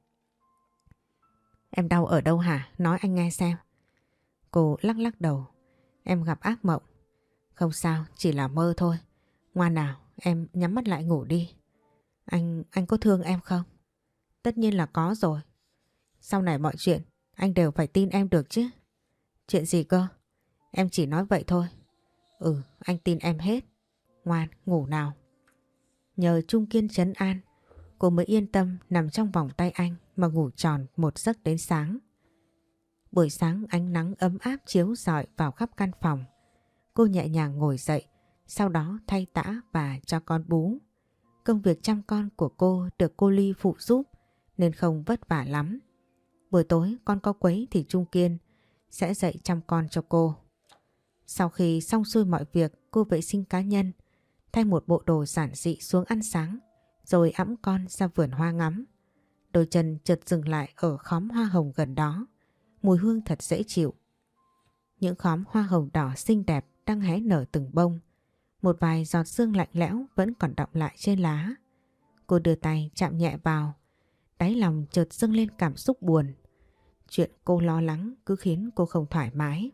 Em đau ở đâu hả? Nói anh nghe xem. Cô lắc lắc đầu. Em gặp ác mộng. Không sao, chỉ là mơ thôi. Ngoan nào, em nhắm mắt lại ngủ đi. Anh có thương em không? Tất nhiên là có rồi. Sau này mọi chuyện anh đều phải tin em được chứ. Chuyện gì cơ? Em chỉ nói vậy thôi. Ừ, anh tin em hết. Ngoan, ngủ nào. Nhờ Trung Kiên trấn an, cô mới yên tâm nằm trong vòng tay anh mà ngủ tròn một giấc đến sáng. Buổi sáng ánh nắng ấm áp chiếu rọi vào khắp căn phòng. Cô nhẹ nhàng ngồi dậy, sau đó thay tã và cho con bú. Công việc chăm con của cô được cô Ly phụ giúp nên không vất vả lắm. Buổi tối con có quấy thì Trung Kiên sẽ dậy chăm con cho cô. Sau khi xong xuôi mọi việc, cô vệ sinh cá nhân, thay một bộ đồ giản dị xuống ăn sáng, rồi ẵm con ra vườn hoa ngắm. Đôi chân chợt dừng lại ở khóm hoa hồng gần đó, mùi hương thật dễ chịu. Những khóm hoa hồng đỏ xinh đẹp đang hé nở từng bông, một vài giọt sương lạnh lẽo vẫn còn đọng lại trên lá. Cô đưa tay chạm nhẹ vào, đáy lòng chợt dâng lên cảm xúc buồn. Chuyện cô lo lắng cứ khiến cô không thoải mái.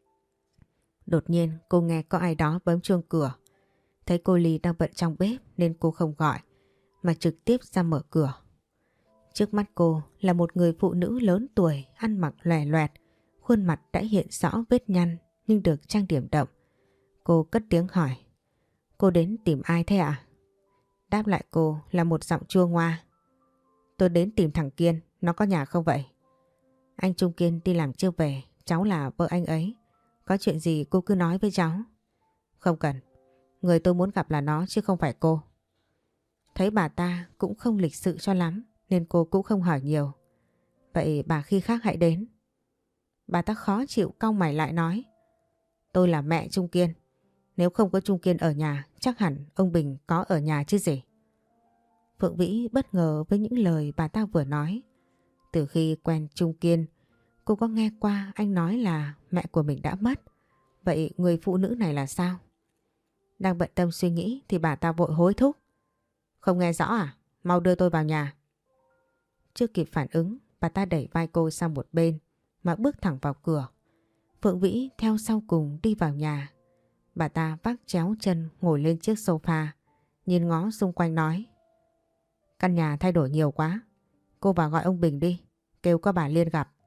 Đột nhiên cô nghe có ai đó bấm chuông cửa. Thấy cô Ly đang bận trong bếp nên cô không gọi mà trực tiếp ra mở cửa. Trước mắt cô là một người phụ nữ lớn tuổi, ăn mặc lòe loẹt, khuôn mặt đã hiện rõ vết nhăn nhưng được trang điểm đậm. Cô cất tiếng hỏi: "Cô đến tìm ai thế ạ?" Đáp lại cô là một giọng chua ngoa: "Tôi đến tìm thằng Kiên, nó có nhà không vậy?" "Anh Trung Kiên đi làm chưa về, cháu là vợ anh ấy. Có chuyện gì cô cứ nói với cháu." "Không cần, người tôi muốn gặp là nó chứ không phải cô." Thấy bà ta cũng không lịch sự cho lắm nên cô cũng không hỏi nhiều. "Vậy bà khi khác hãy đến." Bà ta khó chịu cau mày lại nói: "Tôi là mẹ Trung Kiên. Nếu không có Trung Kiên ở nhà chắc hẳn ông Bình có ở nhà chứ gì." Phượng Vĩ bất ngờ với những lời bà ta vừa nói. Từ khi quen Trung Kiên, cô có nghe qua anh nói là mẹ của mình đã mất. Vậy người phụ nữ này là sao? Đang bận tâm suy nghĩ thì bà ta vội hối thúc: "Không nghe rõ à? Mau đưa tôi vào nhà." Chưa kịp phản ứng, bà ta đẩy vai cô sang một bên mà bước thẳng vào cửa. Phượng Vĩ theo sau cùng đi vào nhà. Bà ta vác chéo chân ngồi lên chiếc sofa, nhìn ngó xung quanh nói: "Căn nhà thay đổi nhiều quá. Cô vào gọi ông Bình đi, kêu có bà Liên gặp."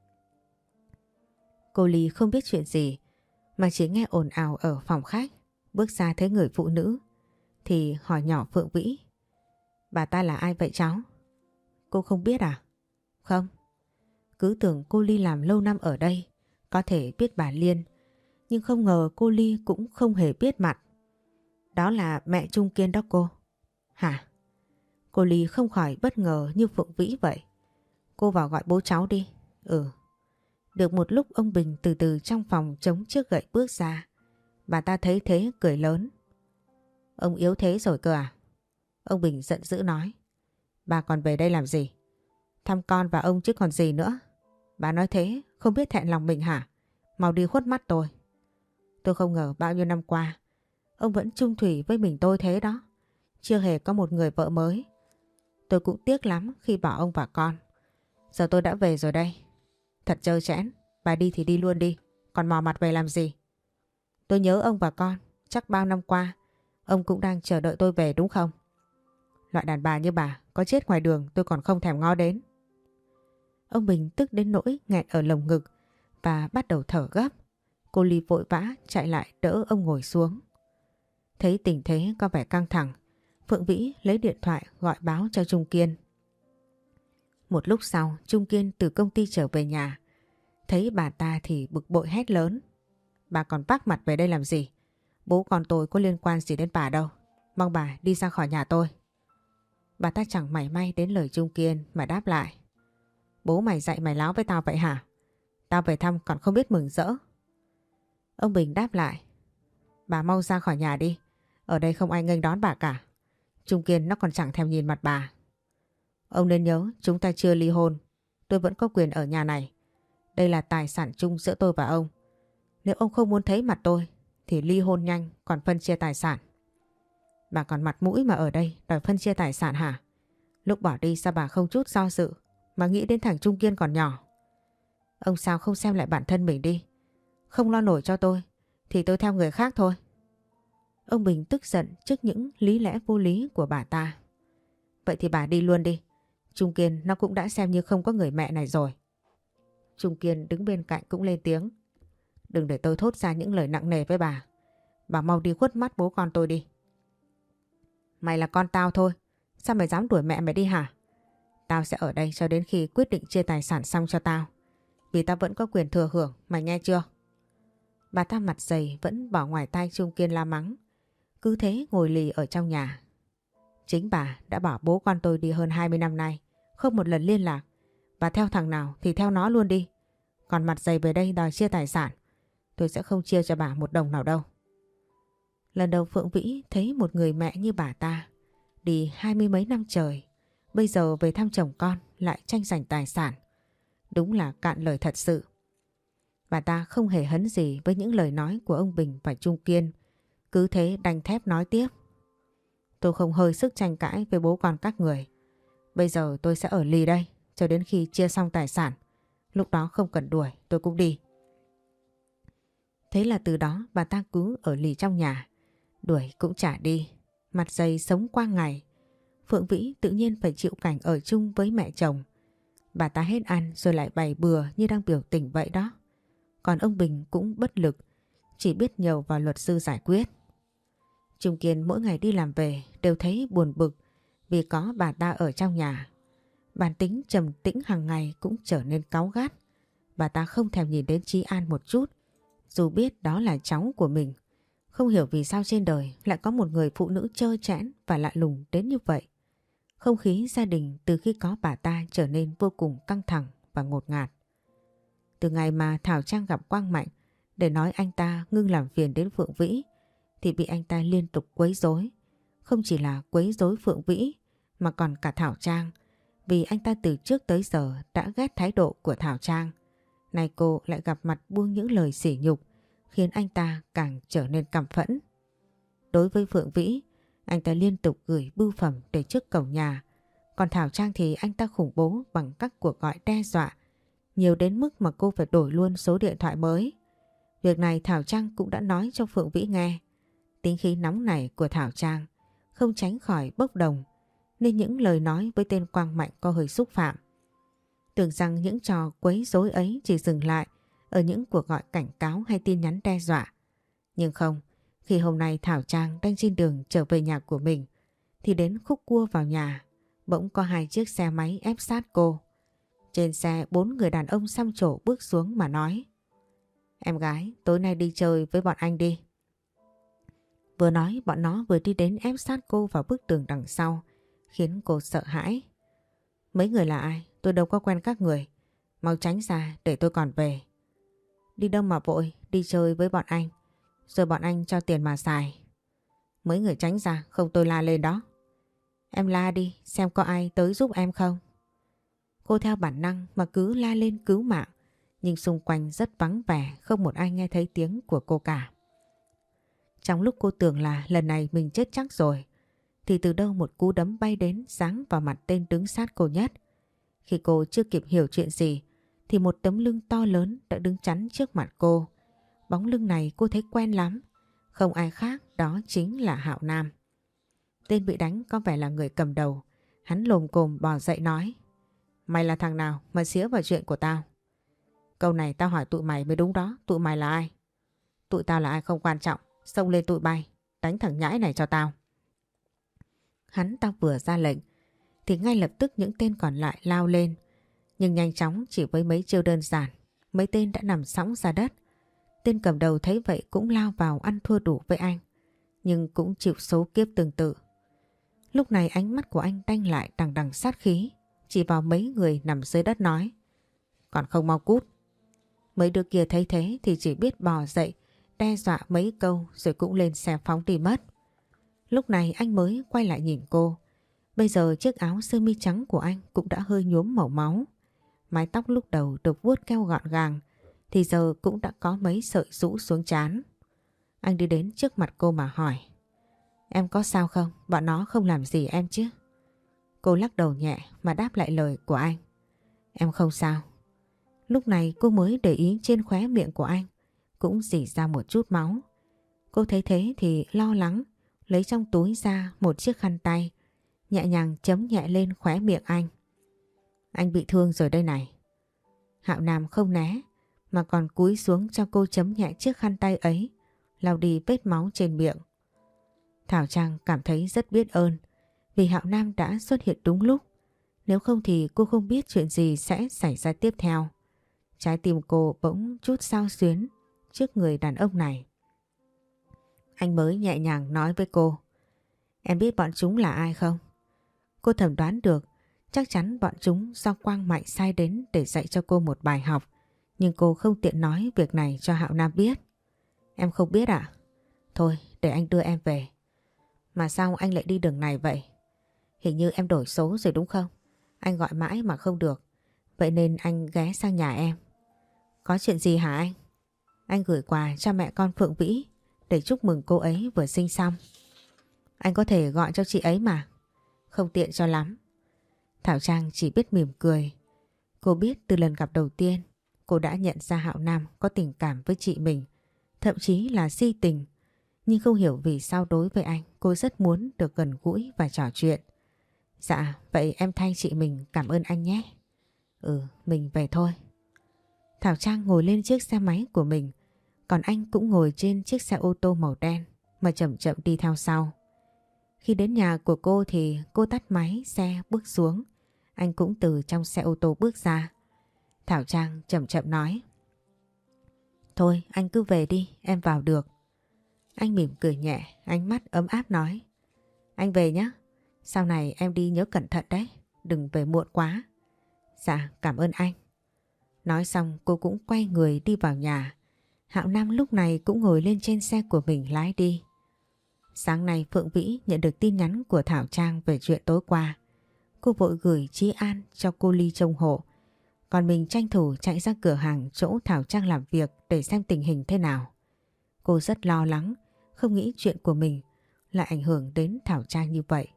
Cô Ly không biết chuyện gì mà chỉ nghe ồn ào ở phòng khách. Bước ra thấy người phụ nữ thì hỏi nhỏ Phượng Vĩ: "Bà ta là ai vậy cháu?" "Cô không biết à?" "Không." Cứ tưởng cô Ly làm lâu năm ở đây có thể biết bà Liên, nhưng không ngờ cô Ly cũng không hề biết mặt. "Đó là mẹ Trung Kiên đó cô." "Hả?" Cô Ly không khỏi bất ngờ như Phượng Vĩ vậy. "Cô vào gọi bố cháu đi." "Ừ." Được một lúc ông Bình từ từ trong phòng chống chiếc gậy bước ra. Bà ta thấy thế cười lớn: "Ông yếu thế rồi cơ à?" Ông Bình giận dữ nói: "Bà còn về đây làm gì? Thăm con và ông chứ còn gì nữa. Bà nói thế không biết thẹn lòng mình hả? Mau đi khuất mắt tôi." "Tôi không ngờ bao nhiêu năm qua ông vẫn chung thủy với mình tôi thế đó. Chưa hề có một người vợ mới. Tôi cũng tiếc lắm khi bỏ ông và con. Giờ tôi đã về rồi đây. Thật trơ trẽn, bà đi thì đi luôn đi, còn mò mặt về làm gì? Tôi nhớ ông và con, chắc bao năm qua ông cũng đang chờ đợi tôi về đúng không? Loại đàn bà như bà có chết ngoài đường tôi còn không thèm ngó đến." Ông Bình tức đến nỗi nghẹn ở lồng ngực và bắt đầu thở gấp. Cô Ly vội vã chạy lại đỡ ông ngồi xuống. Thấy tình thế có vẻ căng thẳng, Phượng Vĩ lấy điện thoại gọi báo cho Trung Kiên. Một lúc sau, Trung Kiên từ công ty trở về nhà. Thấy bà ta thì bực bội hét lớn: "Bà còn vác mặt về đây làm gì? Bố con tôi có liên quan gì đến bà đâu. Mong bà đi ra khỏi nhà tôi." Bà ta chẳng mảy may đến lời Trung Kiên mà đáp lại: "Bố mày dạy mày láo với tao vậy hả? Tao về thăm còn không biết mừng rỡ." Ông Bình đáp lại: "Bà mau ra khỏi nhà đi. Ở đây không ai nghênh đón bà cả. Trung Kiên nó còn chẳng thèm nhìn mặt bà. Ông nên nhớ chúng ta chưa ly hôn. Tôi vẫn có quyền ở nhà này. Đây là tài sản chung giữa tôi và ông. Nếu ông không muốn thấy mặt tôi thì ly hôn nhanh còn phân chia tài sản." "Bà còn mặt mũi mà ở đây đòi phân chia tài sản hả? Lúc bỏ đi sao bà không chút do dự mà nghĩ đến thằng Trung Kiên còn nhỏ? Ông sao không xem lại bản thân mình đi? Không lo nổi cho tôi thì tôi theo người khác thôi." Ông Bình tức giận trước những lý lẽ vô lý của bà ta. "Vậy thì bà đi luôn đi. Trung Kiên nó cũng đã xem như không có người mẹ này rồi." Trung Kiên đứng bên cạnh cũng lên tiếng: "Đừng để tôi thốt ra những lời nặng nề với bà. Bà mau đi khuất mắt bố con tôi đi." "Mày là con tao thôi. Sao mày dám đuổi mẹ mày đi hả? Tao sẽ ở đây cho đến khi quyết định chia tài sản xong cho tao. Vì tao vẫn có quyền thừa hưởng, mày nghe chưa? Bà ta mặt dày vẫn bỏ ngoài tai Trung Kiên la mắng. Cứ thế ngồi lì ở trong nhà. Chính bà đã bỏ bố con tôi đi hơn 20 năm nay, không một lần liên lạc. Bà theo thằng nào thì theo nó luôn đi. Còn mặt dày về đây đòi chia tài sản, tôi sẽ không chia cho bà một đồng nào đâu. Lần đầu Phượng Vĩ thấy một người mẹ như bà ta, đi 20 mấy năm trời, bây giờ về thăm chồng con lại tranh giành tài sản. Đúng là cạn lời thật sự. Bà ta không hề hấn gì với những lời nói của ông Bình và Trung Kiên, cứ thế đanh thép nói tiếp. Tôi không hơi sức tranh cãi với bố con các người. Bây giờ tôi sẽ ở lì đây cho đến khi chia xong tài sản. Lúc đó không cần đuổi tôi cũng đi. Thế là từ đó bà ta cứ ở lì trong nhà, đuổi cũng chả đi. Mặt dày sống qua ngày, Phượng Vĩ tự nhiên phải chịu cảnh ở chung với mẹ chồng. Bà ta hết ăn rồi lại bày bừa như đang biểu tình vậy đó. Còn ông Bình cũng bất lực, chỉ biết nhờ vào luật sư giải quyết. Trung Kiên mỗi ngày đi làm về đều thấy buồn bực vì có bà ta ở trong nhà. Bản tính trầm tĩnh hàng ngày cũng trở nên cáu gắt. Bà ta không thèm nhìn đến Chí An một chút, dù biết đó là cháu của mình. Không hiểu vì sao trên đời lại có một người phụ nữ trơ trẽn và lạ lùng đến như vậy. Không khí gia đình từ khi có bà ta trở nên vô cùng căng thẳng và ngột ngạt. Từ ngày mà Thảo Trang gặp Quang Mạnh để nói anh ta ngưng làm phiền đến Phượng Vĩ, thì bị anh ta liên tục quấy rối. Không chỉ là quấy rối Phượng Vĩ mà còn cả Thảo Trang, vì anh ta từ trước tới giờ đã ghét thái độ của Thảo Trang. Nay cô lại gặp mặt buông những lời sỉ nhục, khiến anh ta càng trở nên căm phẫn. Đối với Phượng Vĩ, anh ta liên tục gửi bưu phẩm để trước cổng nhà. Còn Thảo Trang thì anh ta khủng bố bằng các cuộc gọi đe dọa, nhiều đến mức mà cô phải đổi luôn số điện thoại mới. Việc này Thảo Trang cũng đã nói cho Phượng Vĩ nghe. Tính khí nóng nảy của Thảo Trang không tránh khỏi bốc đồng, nên những lời nói với tên Quang Mạnh có hơi xúc phạm. Tưởng rằng những trò quấy rối ấy chỉ dừng lại ở những cuộc gọi cảnh cáo hay tin nhắn đe dọa. Nhưng không, khi hôm nay Thảo Trang đang trên đường trở về nhà của mình, thì đến khúc cua vào nhà, bỗng có 2 chiếc xe máy ép sát cô. Trên xe 4 người đàn ông xăm trổ bước xuống mà nói: Em gái, tối nay đi chơi với bọn anh đi. Vừa nói bọn nó vừa đi đến ép sát cô vào bức tường đằng sau, khiến cô sợ hãi. Mấy người là ai? Tôi đâu có quen các người. Mau tránh ra để tôi còn về. Đi đâu mà vội, đi chơi với bọn anh, rồi bọn anh cho tiền mà xài. Mấy người tránh ra, không tôi la lên đó. Em la đi, xem có ai tới giúp em không. Cô theo bản năng mà cứ la lên cứu mạng, nhưng xung quanh rất vắng vẻ, không một ai nghe thấy tiếng của cô cả. Trong lúc cô tưởng là lần này mình chết chắc rồi, thì từ đâu một cú đấm bay đến giáng vào mặt tên đứng sát cô nhất. Khi cô chưa kịp hiểu chuyện gì, thì một tấm lưng to lớn đã đứng chắn trước mặt cô. Bóng lưng này cô thấy quen lắm, không ai khác đó chính là Hạo Nam. Tên bị đánh có vẻ là người cầm đầu, hắn lồm cồm bò dậy nói: Mày là thằng nào mà xía vào chuyện của tao? Câu này tao hỏi tụi mày mới đúng đó, tụi mày là ai? Tụi tao là ai không quan trọng, xông lên tụi bay, đánh thằng nhãi này cho tao. Hắn ta vừa ra lệnh thì ngay lập tức những tên còn lại lao lên, nhưng nhanh chóng chỉ với mấy chiêu đơn giản, mấy tên đã nằm sõng ra đất. Tên cầm đầu thấy vậy cũng lao vào ăn thua đủ với anh, nhưng cũng chịu số kiếp tương tự. Lúc này ánh mắt của anh đanh lại đằng đằng sát khí, chỉ vào mấy người nằm dưới đất nói: Còn không mau cút. Mấy đứa kia thấy thế thì chỉ biết bò dậy đe dọa mấy câu rồi cũng lên xe phóng đi mất. Lúc này anh mới quay lại nhìn cô. Bây giờ chiếc áo sơ mi trắng của anh cũng đã hơi nhuốm màu máu. Mái tóc lúc đầu được vuốt keo gọn gàng thì giờ cũng đã có mấy sợi rũ xuống trán. Anh đi đến trước mặt cô mà hỏi: Em có sao không? Bọn nó không làm gì em chứ? Cô lắc đầu nhẹ mà đáp lại lời của anh: Em không sao. Lúc này cô mới để ý trên khóe miệng của anh cũng rỉ ra một chút máu. Cô thấy thế thì lo lắng, lấy trong túi ra một chiếc khăn tay, nhẹ nhàng chấm nhẹ lên khóe miệng anh. Anh bị thương rồi đây này. Hạo Nam không né mà còn cúi xuống cho cô chấm nhẹ chiếc khăn tay ấy, lau đi vết máu trên miệng. Thảo Trang cảm thấy rất biết ơn vì Hạo Nam đã xuất hiện đúng lúc. Nếu không thì cô không biết chuyện gì sẽ xảy ra tiếp theo. Trái tim cô bỗng chút xao xuyến trước người đàn ông này. Anh mới nhẹ nhàng nói với cô. Em biết bọn chúng là ai không? Cô thẩm đoán được chắc chắn bọn chúng do Quang Mạnh sai đến để dạy cho cô một bài học. Nhưng cô không tiện nói việc này cho Hạo Nam biết. Em không biết à? Thôi để anh đưa em về. Mà sao anh lại đi đường này vậy? Hình như em đổi số rồi đúng không? Anh gọi mãi mà không được. Vậy nên anh ghé sang nhà em. Có chuyện gì hả anh? Anh gửi quà cho mẹ con Phượng Vĩ để chúc mừng cô ấy vừa sinh xong. Anh có thể gọi cho chị ấy mà. Không tiện cho lắm. Thảo Trang chỉ biết mỉm cười. Cô biết từ lần gặp đầu tiên cô đã nhận ra Hạo Nam có tình cảm với chị mình, thậm chí là si tình. Nhưng không hiểu vì sao đối với anh cô rất muốn được gần gũi và trò chuyện. Dạ, vậy em thay chị mình cảm ơn anh nhé. Mình về thôi. Thảo Trang ngồi lên chiếc xe máy của mình, còn anh cũng ngồi trên chiếc xe ô tô màu đen mà chậm chậm đi theo sau. Khi đến nhà của cô thì cô tắt máy xe bước xuống. Anh cũng từ trong xe ô tô bước ra. Thảo Trang chậm chậm nói. Thôi anh cứ về đi, em vào được. Anh mỉm cười nhẹ, ánh mắt ấm áp nói. Anh về nhé, sau này em đi nhớ cẩn thận đấy, đừng về muộn quá. Dạ, cảm ơn anh. Nói xong cô cũng quay người đi vào nhà. Hạo Nam lúc này cũng ngồi lên trên xe của mình lái đi. Sáng nay Phượng Vĩ nhận được tin nhắn của Thảo Trang về chuyện tối qua. Cô vội gửi Chí An cho cô Ly trông hộ. Còn mình tranh thủ chạy ra cửa hàng chỗ Thảo Trang làm việc để xem tình hình thế nào. Cô rất lo lắng, không nghĩ chuyện của mình lại ảnh hưởng đến Thảo Trang như vậy.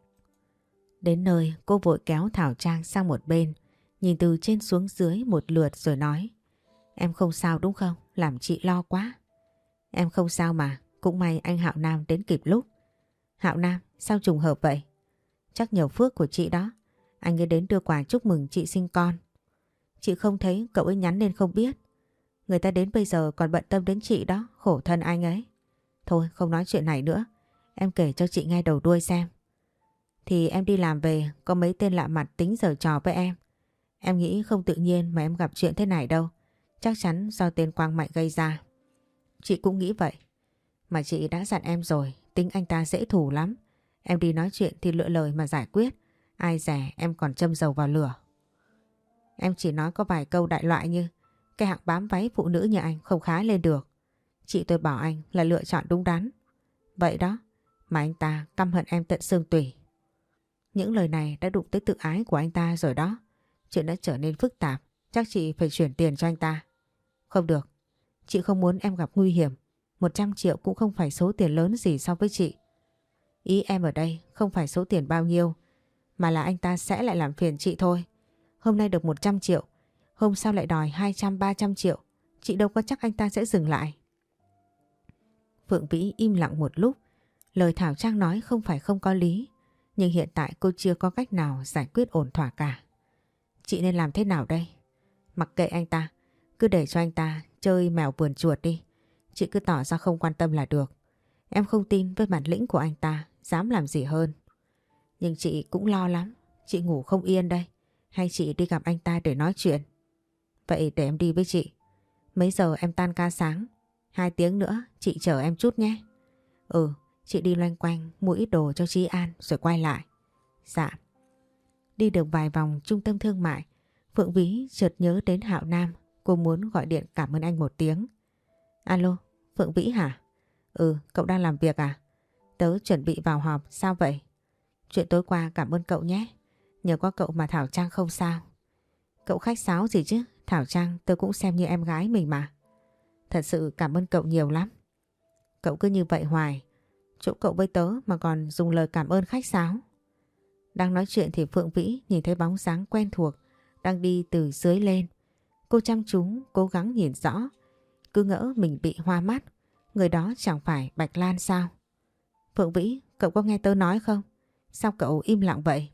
Đến nơi cô vội kéo Thảo Trang sang một bên, nhìn từ trên xuống dưới một lượt rồi nói. Em không sao đúng không? Làm chị lo quá. Em không sao mà, cũng may anh Hạo Nam đến kịp lúc. Hạo Nam, sao trùng hợp vậy? Chắc nhờ phước của chị đó. Anh ấy đến đưa quà chúc mừng chị sinh con. Chị không thấy cậu ấy nhắn nên không biết. Người ta đến bây giờ còn bận tâm đến chị đó, khổ thân anh ấy. Thôi không nói chuyện này nữa, em kể cho chị nghe đầu đuôi xem. Thì em đi làm về có mấy tên lạ mặt tính giở trò với em. Em nghĩ không tự nhiên mà em gặp chuyện thế này đâu. Chắc chắn do tên Quang Mạnh gây ra. Chị cũng nghĩ vậy. Mà chị đã dặn em rồi, tính anh ta dễ thủ lắm. Em đi nói chuyện thì lựa lời mà giải quyết. Ai dè em còn châm dầu vào lửa. Em chỉ nói có vài câu đại loại như cái hạng bám váy phụ nữ như anh không khá lên được. Chị tôi bảo anh là lựa chọn đúng đắn. Vậy đó mà anh ta căm hận em tận xương tủy. Những lời này đã đụng tới tự ái của anh ta rồi đó. Chuyện đã trở nên phức tạp. Chắc chị phải chuyển tiền cho anh ta. Không được. Chị không muốn em gặp nguy hiểm. 100 triệu cũng không phải số tiền lớn gì so với chị. Ý em ở đây không phải số tiền bao nhiêu, mà là anh ta sẽ lại làm phiền chị thôi. Hôm nay được 100 triệu, hôm sau lại đòi 200-300 triệu. Chị đâu có chắc anh ta sẽ dừng lại. Phượng Vĩ im lặng một lúc. Lời Thảo Trang nói không phải không có lý, nhưng hiện tại cô chưa có cách nào giải quyết ổn thỏa cả. Chị nên làm thế nào đây? Mặc kệ anh ta, cứ để cho anh ta chơi mèo vườn chuột đi. Chị cứ tỏ ra không quan tâm là được. Em không tin với bản lĩnh của anh ta dám làm gì hơn. Nhưng chị cũng lo lắm. Chị ngủ không yên đây. Hay chị đi gặp anh ta để nói chuyện? Vậy để em đi với chị. Mấy giờ em tan ca sáng? 2 tiếng nữa chị chở em chút nhé. Chị đi loanh quanh mua ít đồ cho Chí An rồi quay lại. Dạ. Đi được vài vòng trung tâm thương mại, Phượng Vĩ chợt nhớ đến Hạo Nam. Cô muốn gọi điện cảm ơn anh một tiếng. Alo, Phượng Vĩ hả? Cậu đang làm việc à? Tớ chuẩn bị vào họp, sao vậy? Chuyện tối qua cảm ơn cậu nhé. Nhờ có cậu mà Thảo Trang không sao. Cậu khách sáo gì chứ? Thảo Trang tớ cũng xem như em gái mình mà. Thật sự cảm ơn cậu nhiều lắm. Cậu cứ như vậy hoài. Chỗ cậu với tớ mà còn dùng lời cảm ơn khách sáo. Đang nói chuyện thì Phượng Vĩ nhìn thấy bóng dáng quen thuộc đang đi từ dưới lên. Cô chăm chú cố gắng nhìn rõ. Cứ ngỡ mình bị hoa mắt. Người đó chẳng phải Bạch Lan sao? Phượng Vĩ, cậu có nghe tớ nói không? Sao cậu im lặng vậy?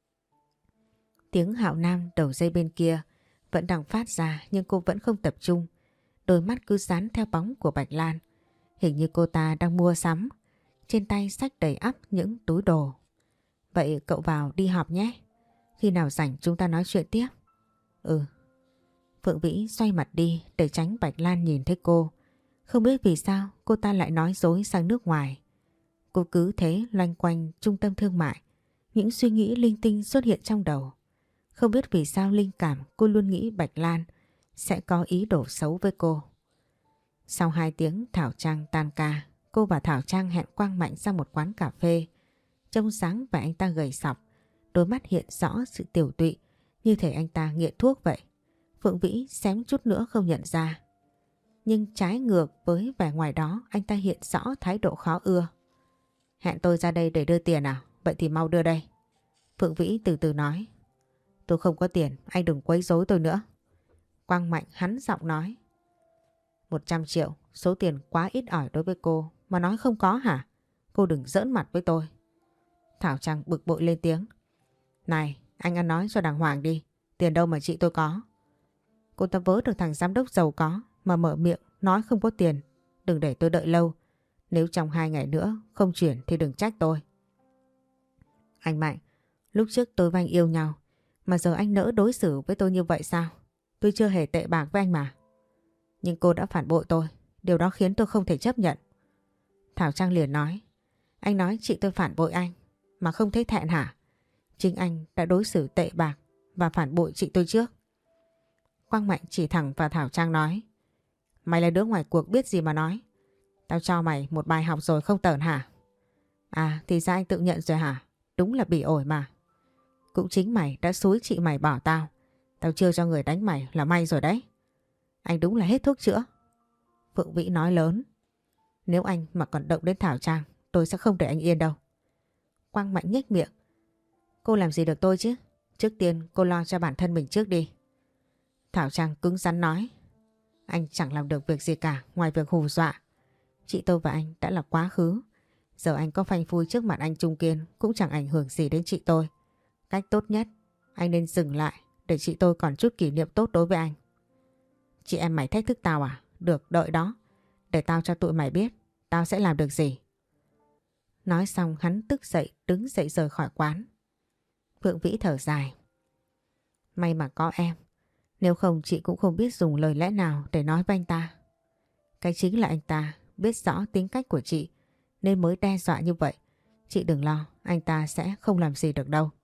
Tiếng Hạo Nam đầu dây bên kia vẫn đang phát ra, nhưng cô vẫn không tập trung. Đôi mắt cứ dán theo bóng của Bạch Lan. Hình như cô ta đang mua sắm. Trên tay xách đầy ắp những túi đồ. Vậy cậu vào đi họp nhé. Khi nào rảnh chúng ta nói chuyện tiếp. Ừ. Phượng Vĩ xoay mặt đi để tránh Bạch Lan nhìn thấy cô. Không biết vì sao cô ta lại nói dối sang nước ngoài. Cô cứ thế loanh quanh trung tâm thương mại. Những suy nghĩ linh tinh xuất hiện trong đầu. Không biết vì sao linh cảm cô luôn nghĩ Bạch Lan sẽ có ý đồ xấu với cô. Sau 2 tiếng Thảo Trang tan ca, cô và Thảo Trang hẹn Quang Mạnh ra một quán cà phê. Trông sáng và anh ta gầy sọc, đôi mắt hiện rõ sự tiểu tụy như thể anh ta nghiện thuốc vậy. Phượng Vĩ xém chút nữa không nhận ra. Nhưng trái ngược với vẻ ngoài đó, anh ta hiện rõ thái độ khó ưa. Hẹn tôi ra đây để đưa tiền à? Vậy thì mau đưa đây. Phượng Vĩ từ từ nói. Tôi không có tiền, anh đừng quấy rối tôi nữa. Quang Mạnh hắn giọng nói. 100 triệu, số tiền quá ít ỏi đối với cô, mà nói không có hả? Cô đừng giỡn mặt với tôi. Thảo Trang bực bội lên tiếng. Này, anh ăn nói cho đàng hoàng đi, tiền đâu mà chị tôi có. Cô ta vớ được thằng giám đốc giàu có mà mở miệng nói không có tiền. Đừng để tôi đợi lâu. Nếu trong 2 ngày nữa không chuyển thì đừng trách tôi. Anh Mạnh, lúc trước tôi và anh yêu nhau, mà giờ anh nỡ đối xử với tôi như vậy sao? Tôi chưa hề tệ bạc với anh mà. Nhưng cô đã phản bội tôi, điều đó khiến tôi không thể chấp nhận. Thảo Trang liền nói. Anh nói chị tôi phản bội anh, mà không thấy thẹn hả? Chính anh đã đối xử tệ bạc và phản bội chị tôi trước. Quang Mạnh chỉ thẳng vào Thảo Trang nói. Mày là đứa ngoài cuộc biết gì mà nói. Tao cho mày một bài học rồi không tởn hả? À thì ra anh tự nhận rồi hả? Đúng là bỉ ổi mà. Cũng chính mày đã xúi chị mày bỏ tao. Tao chưa cho người đánh mày là may rồi đấy. Anh đúng là hết thuốc chữa. Phượng Vĩ nói lớn. Nếu anh mà còn động đến Thảo Trang, tôi sẽ không để anh yên đâu. Quang Mạnh nhếch miệng. Cô làm gì được tôi chứ? Trước tiên cô lo cho bản thân mình trước đi. Thảo Trang cứng rắn nói. Anh chẳng làm được việc gì cả ngoài việc hù dọa. Chị tôi và anh đã là quá khứ. Giờ anh có phanh phui trước mặt anh Trung Kiên cũng chẳng ảnh hưởng gì đến chị tôi. Cách tốt nhất, anh nên dừng lại để chị tôi còn chút kỷ niệm tốt đối với anh. Chị em mày thách thức tao à? Được, đợi đó. Để tao cho tụi mày biết tao sẽ làm được gì. Nói xong hắn tức giận đứng dậy rời khỏi quán. Phượng Vĩ thở dài. May mà có em. Nếu không chị cũng không biết dùng lời lẽ nào để nói với anh ta. Cái chính là anh ta biết rõ tính cách của chị nên mới đe dọa như vậy. Chị đừng lo, anh ta sẽ không làm gì được đâu.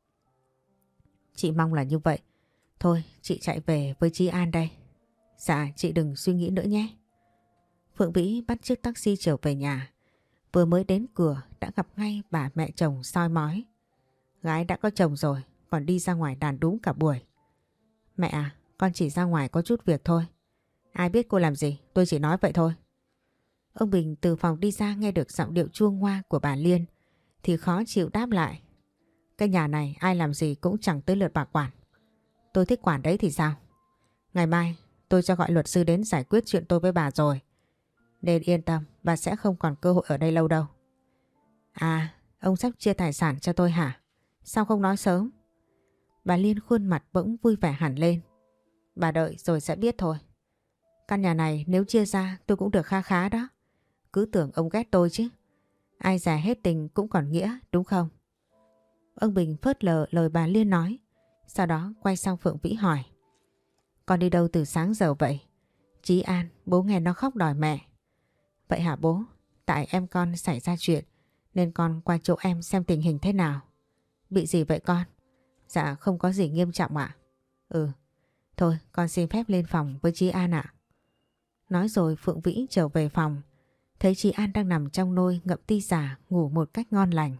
Chị mong là như vậy. Thôi chị chạy về với Chí An đây. Dạ chị đừng suy nghĩ nữa nhé. Phượng Vĩ bắt chiếc taxi trở về nhà. Vừa mới đến cửa đã gặp ngay bà mẹ chồng soi mói. Gái đã có chồng rồi còn đi ra ngoài đàn đúng cả buổi. Mẹ à, con chỉ ra ngoài có chút việc thôi. Ai biết cô làm gì, tôi chỉ nói vậy thôi. Ông Bình từ phòng đi ra nghe được giọng điệu chua ngoa của bà Liên thì khó chịu đáp lại. Cái nhà này ai làm gì cũng chẳng tới lượt bà quản. Tôi thích quản đấy thì sao? Ngày mai tôi cho gọi luật sư đến giải quyết chuyện tôi với bà rồi. Nên yên tâm, bà sẽ không còn cơ hội ở đây lâu đâu. À, ông sắp chia tài sản cho tôi hả? Sao không nói sớm? Bà Liên khuôn mặt bỗng vui vẻ hẳn lên. Bà đợi rồi sẽ biết thôi. Căn nhà này nếu chia ra tôi cũng được kha khá đó. Cứ tưởng ông ghét tôi chứ. Ai già hết tình cũng còn nghĩa đúng không? Ông Bình phớt lờ lời bà Liên nói. Sau đó quay sang Phượng Vĩ hỏi. Con đi đâu từ sáng giờ vậy? Chí An, bố nghe nó khóc đòi mẹ. Vậy hả bố? Tại em con xảy ra chuyện nên con qua chỗ em xem tình hình thế nào. Bị gì vậy con? Dạ không có gì nghiêm trọng ạ. Ừ, thôi con xin phép lên phòng với Chí An ạ. Nói rồi Phượng Vĩ trở về phòng. Thấy Chí An đang nằm trong nôi ngậm ti giả ngủ một cách ngon lành.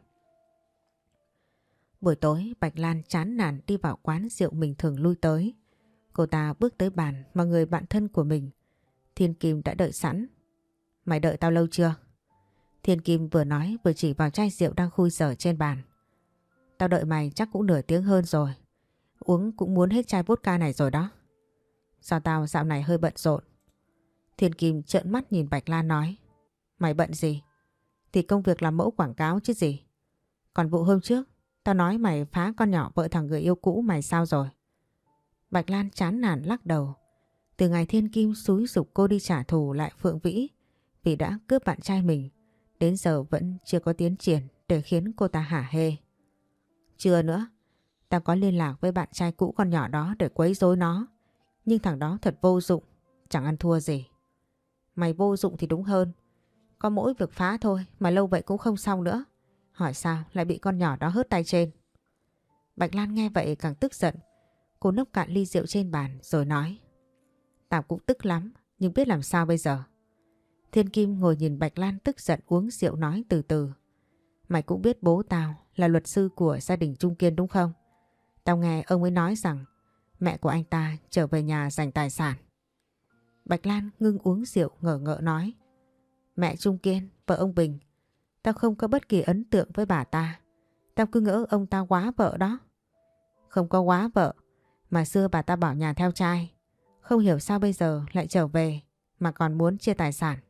Buổi tối Bạch Lan chán nản đi vào quán rượu mình thường lui tới. Cô ta bước tới bàn mà người bạn thân của mình, Thiên Kim đã đợi sẵn. Mày đợi tao lâu chưa? Thiên Kim vừa nói vừa chỉ vào chai rượu đang khui dở trên bàn. Tao đợi mày chắc cũng nửa tiếng hơn rồi. Uống cũng muốn hết chai vodka này rồi đó. Do tao dạo này hơi bận rộn. Thiên Kim trợn mắt nhìn Bạch Lan nói. Mày bận gì? Thì công việc làm mẫu quảng cáo chứ gì. Còn vụ hôm trước tao nói mày phá con nhỏ vợ thằng người yêu cũ mày sao rồi? Bạch Lan chán nản lắc đầu. Từ ngày Thiên Kim xúi giục cô đi trả thù lại Phượng Vĩ vì đã cướp bạn trai mình, đến giờ vẫn chưa có tiến triển để khiến cô ta hả hê. Chưa nữa. Tao có liên lạc với bạn trai cũ con nhỏ đó để quấy rối nó. Nhưng thằng đó thật vô dụng, chẳng ăn thua gì. Mày vô dụng thì đúng hơn. Có mỗi việc phá thôi mà lâu vậy cũng không xong nữa. Hỏi sao lại bị con nhỏ đó hớt tay trên. Bạch Lan nghe vậy càng tức giận. Cô nốc cạn ly rượu trên bàn rồi nói. Tao cũng tức lắm, nhưng biết làm sao bây giờ. Thiên Kim ngồi nhìn Bạch Lan tức giận uống rượu nói từ từ. Mày cũng biết bố tao là luật sư của gia đình Trung Kiên đúng không? Tao nghe ông ấy nói rằng mẹ của anh ta trở về nhà giành tài sản. Bạch Lan ngưng uống rượu ngờ ngợ nói. Mẹ Trung Kiên, vợ ông Bình. Tao không có bất kỳ ấn tượng với bà ta. Tao cứ ngỡ ông ta quá vợ đó. Không có quá vợ, mà xưa bà ta bỏ nhà theo trai. Không hiểu sao bây giờ lại trở về mà còn muốn chia tài sản.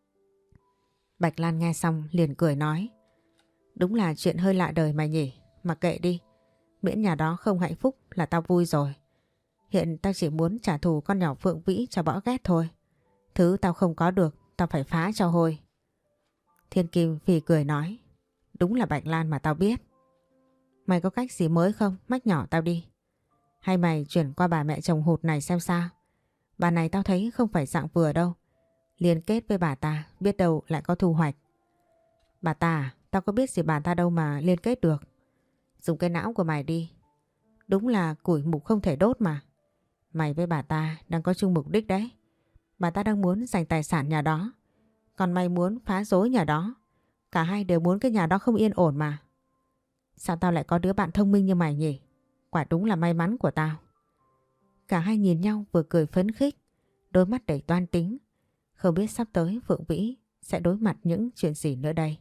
Bạch Lan nghe xong liền cười nói. Đúng là chuyện hơi lạ đời mày nhỉ, mà kệ đi. Miễn nhà đó không hạnh phúc là tao vui rồi. Hiện tao chỉ muốn trả thù con nhỏ Phượng Vĩ cho bỏ ghét thôi. Thứ tao không có được, tao phải phá cho hôi. Thiên Kim phì cười nói. Đúng là Bạch Lan mà tao biết. Mày có cách gì mới không? Mách nhỏ tao đi. Hay mày chuyển qua bà mẹ chồng hụt này xem sao? Bà này tao thấy không phải dạng vừa đâu. Liên kết với bà ta, biết đâu lại có thu hoạch. Bà ta à? Tao có biết gì bà ta đâu mà liên kết được. Dùng cái não của mày đi. Đúng là củi mục không thể đốt mà. Mày với bà ta đang có chung mục đích đấy. Bà ta đang muốn giành tài sản nhà đó. Còn mày muốn phá rối nhà đó. Cả hai đều muốn cái nhà đó không yên ổn mà. Sao tao lại có đứa bạn thông minh như mày nhỉ? Quả đúng là may mắn của tao. Cả hai nhìn nhau vừa cười phấn khích, đôi mắt đầy toan tính. Không biết sắp tới Phượng Vĩ sẽ đối mặt những chuyện gì nữa đây.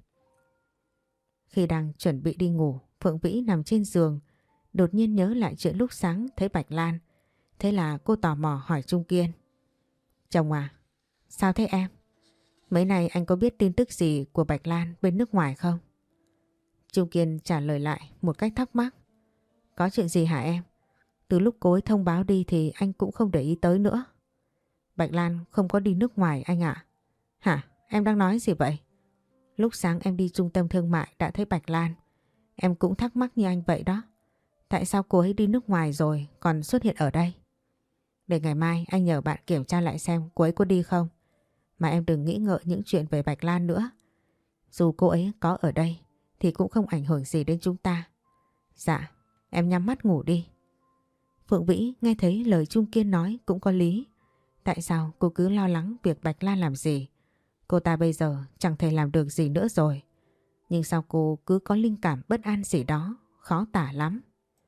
Khi đang chuẩn bị đi ngủ, Phượng Vĩ nằm trên giường, đột nhiên nhớ lại chuyện lúc sáng thấy Bạch Lan. Thế là cô tò mò hỏi Trung Kiên. Chồng à, sao thế em? Mấy nay anh có biết tin tức gì của Bạch Lan bên nước ngoài không? Trung Kiên trả lời lại một cách thắc mắc. Có chuyện gì hả em? Từ lúc cô ấy thông báo đi thì anh cũng không để ý tới nữa. Bạch Lan không có đi nước ngoài anh ạ. Hả? Em đang nói gì vậy? Lúc sáng em đi trung tâm thương mại đã thấy Bạch Lan. Em cũng thắc mắc như anh vậy đó. Tại sao cô ấy đi nước ngoài rồi còn xuất hiện ở đây? Để ngày mai anh nhờ bạn kiểm tra lại xem cô ấy có đi không. Mà em đừng nghĩ ngợi những chuyện về Bạch Lan nữa. Dù cô ấy có ở đây thì cũng không ảnh hưởng gì đến chúng ta. Dạ, em nhắm mắt ngủ đi. Phượng Vĩ nghe thấy lời Trung Kiên nói cũng có lý. Tại sao cô cứ lo lắng việc Bạch Lan làm gì? Cô ta bây giờ chẳng thể làm được gì nữa rồi. Nhưng sao cô cứ có linh cảm bất an gì đó, khó tả lắm.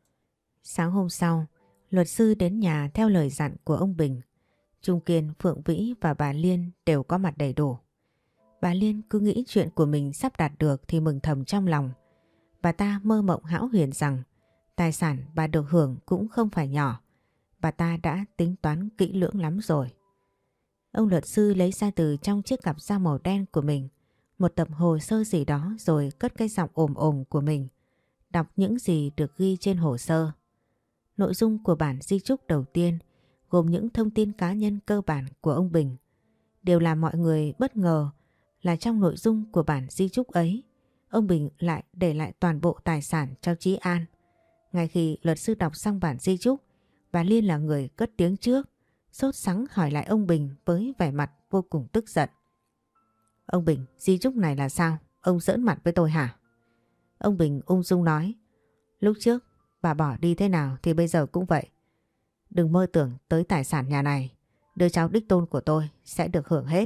Sáng hôm sau, luật sư đến nhà theo lời dặn của ông Bình. Trung Kiên, Phượng Vĩ và bà Liên đều có mặt đầy đủ. Bà Liên cứ nghĩ chuyện của mình sắp đạt được thì mừng thầm trong lòng. Bà ta mơ mộng hão huyền rằng tài sản bà được hưởng cũng không phải nhỏ. Bà ta đã tính toán kỹ lưỡng lắm rồi. Ông luật sư lấy ra từ trong chiếc cặp da màu đen của mình một tập hồ sơ gì đó rồi cất cái giọng ồm ồm của mình, đọc những gì được ghi trên hồ sơ. Nội dung của bản di chúc đầu tiên gồm những thông tin cá nhân cơ bản của ông Bình. Điều làm mọi người bất ngờ là trong nội dung của bản di chúc ấy, ông Bình lại để lại toàn bộ tài sản cho Chí An. Ngay khi luật sư đọc xong bản di chúc, bà Liên là người cất tiếng trước, sốt sắng hỏi lại ông Bình với vẻ mặt vô cùng tức giận. Ông Bình, di chúc này là sao? Ông giỡn mặt với tôi hả? Ông Bình ung dung nói, lúc trước bà bỏ đi thế nào thì bây giờ cũng vậy. Đừng mơ tưởng tới tài sản nhà này, đứa cháu đích tôn của tôi sẽ được hưởng hết.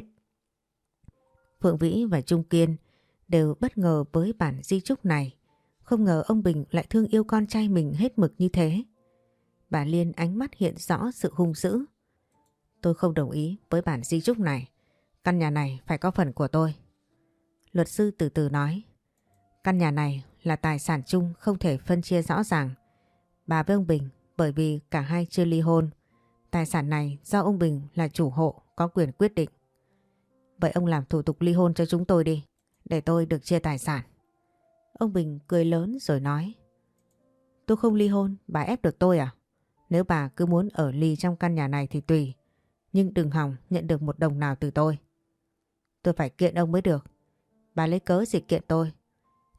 Phượng Vĩ và Trung Kiên đều bất ngờ với bản di chúc này. Không ngờ ông Bình lại thương yêu con trai mình hết mực như thế. Bà Liên ánh mắt hiện rõ sự hung dữ. Tôi không đồng ý với bản di chúc này. Căn nhà này phải có phần của tôi. Luật sư từ từ nói. Căn nhà này là tài sản chung không thể phân chia rõ ràng. Bà với ông Bình bởi vì cả hai chưa ly hôn. Tài sản này do ông Bình là chủ hộ có quyền quyết định. Vậy ông làm thủ tục ly hôn cho chúng tôi đi, để tôi được chia tài sản. Ông Bình cười lớn rồi nói. Tôi không ly hôn, bà ép được tôi à? Nếu bà cứ muốn ở ly trong căn nhà này thì tùy. Nhưng đừng hòng nhận được một đồng nào từ tôi. Tôi phải kiện ông mới được. Bà lấy cớ gì kiện tôi?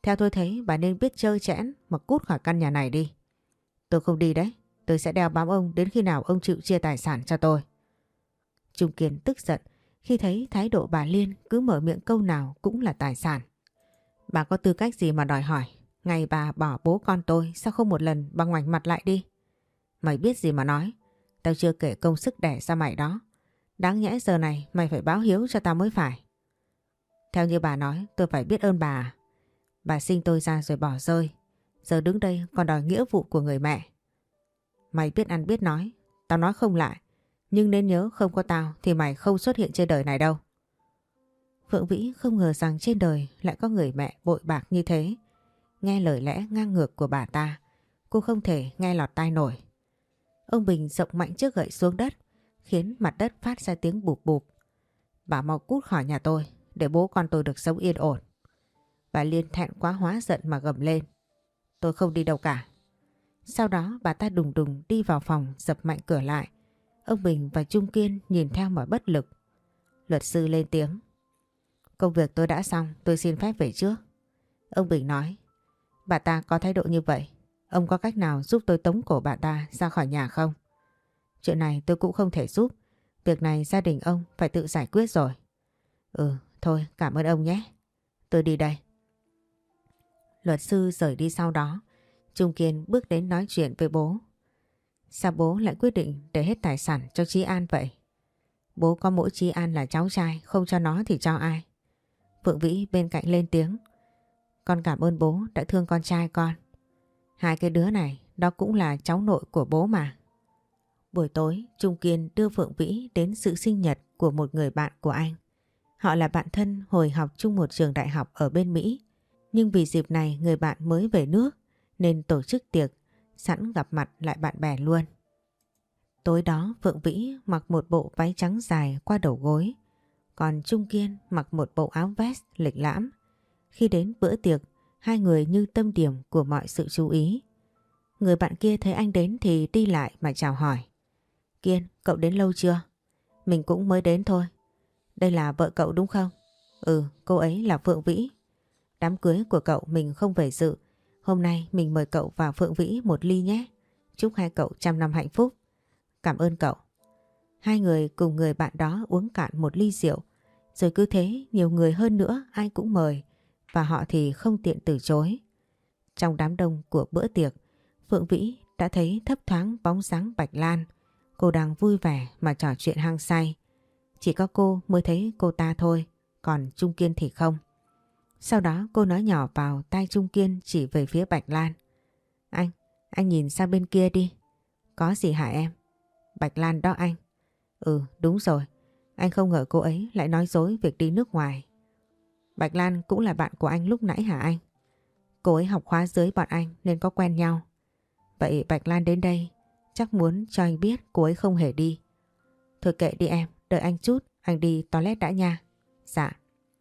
Theo tôi thấy bà nên biết trơ trẽn mà cút khỏi căn nhà này đi. Tôi không đi đấy. Tôi sẽ đeo bám ông đến khi nào ông chịu chia tài sản cho tôi. Trung Kiên tức giận khi thấy thái độ bà Liên cứ mở miệng câu nào cũng là tài sản. Bà có tư cách gì mà đòi hỏi? Ngày bà bỏ bố con tôi sao không một lần bà ngoảnh mặt lại đi? Mày biết gì mà nói? Tao chưa kể công sức đẻ ra mày đó. Đáng nhẽ giờ này mày phải báo hiếu cho tao mới phải. Theo như bà nói tôi phải biết ơn bà à? Bà sinh tôi ra rồi bỏ rơi. Giờ đứng đây còn đòi nghĩa vụ của người mẹ. Mày biết ăn biết nói. Tao nói không lại. Nhưng nên nhớ không có tao thì mày không xuất hiện trên đời này đâu. Phượng Vĩ không ngờ rằng trên đời lại có người mẹ bội bạc như thế. Nghe lời lẽ ngang ngược của bà ta, cô không thể nghe lọt tai nổi. Ông Bình rộng mạnh chiếc gậy xuống đất, khiến mặt đất phát ra tiếng bụp bụp. Bà mau cút khỏi nhà tôi, để bố con tôi được sống yên ổn. Bà Liên thẹn quá hóa giận mà gầm lên. Tôi không đi đâu cả. Sau đó bà ta đùng đùng đi vào phòng dập mạnh cửa lại. Ông Bình và Trung Kiên nhìn theo mà bất lực. Luật sư lên tiếng. Công việc tôi đã xong, tôi xin phép về trước. Ông Bình nói. Bà ta có thái độ như vậy, ông có cách nào giúp tôi tống cổ bà ta ra khỏi nhà không? Chuyện này tôi cũng không thể giúp. Việc này gia đình ông phải tự giải quyết rồi. Thôi cảm ơn ông nhé. Tôi đi đây. Luật sư rời đi sau đó. Trung Kiên bước đến nói chuyện với bố. Sao bố lại quyết định để hết tài sản cho Chí An vậy? Bố có mỗi Chí An là cháu trai, không cho nó thì cho ai? Phượng Vĩ bên cạnh lên tiếng. Con cảm ơn bố đã thương con trai con. Hai cái đứa này đó cũng là cháu nội của bố mà. Buổi tối Trung Kiên đưa Phượng Vĩ đến sự sinh nhật của một người bạn của anh. Họ là bạn thân hồi học chung một trường đại học ở bên Mỹ. Nhưng vì dịp này người bạn mới về nước nên tổ chức tiệc sẵn gặp mặt lại bạn bè luôn. Tối đó Phượng Vĩ mặc một bộ váy trắng dài qua đầu gối. Còn Trung Kiên mặc một bộ áo vest lịch lãm. Khi đến bữa tiệc, hai người như tâm điểm của mọi sự chú ý. Người bạn kia thấy anh đến thì đi lại mà chào hỏi. Kiên, cậu đến lâu chưa? Mình cũng mới đến thôi. Đây là vợ cậu đúng không? Cô ấy là Phượng Vĩ. Đám cưới của cậu mình không về dự. Hôm nay mình mời cậu vào Phượng Vĩ một ly nhé. Chúc hai cậu trăm năm hạnh phúc. Cảm ơn cậu. Hai người cùng người bạn đó uống cạn một ly rượu. Rồi cứ thế nhiều người hơn nữa ai cũng mời. Và họ thì không tiện từ chối. Trong đám đông của bữa tiệc, Phượng Vĩ đã thấy thấp thoáng bóng dáng Bạch Lan. Cô đang vui vẻ mà trò chuyện hăng say. Chỉ có cô mới thấy cô ta thôi, còn Trung Kiên thì không. Sau đó cô nói nhỏ vào tai Trung Kiên chỉ về phía Bạch Lan. Anh nhìn sang bên kia đi. Có gì hả em? Bạch Lan đó anh. Đúng rồi. Anh không ngờ cô ấy lại nói dối việc đi nước ngoài. Bạch Lan cũng là bạn của anh lúc nãy hả anh? Cô ấy học khóa dưới bọn anh nên có quen nhau. Vậy Bạch Lan đến đây chắc muốn cho anh biết cô ấy không hề đi. Thôi kệ đi em, đợi anh chút, anh đi toilet đã nha. Dạ.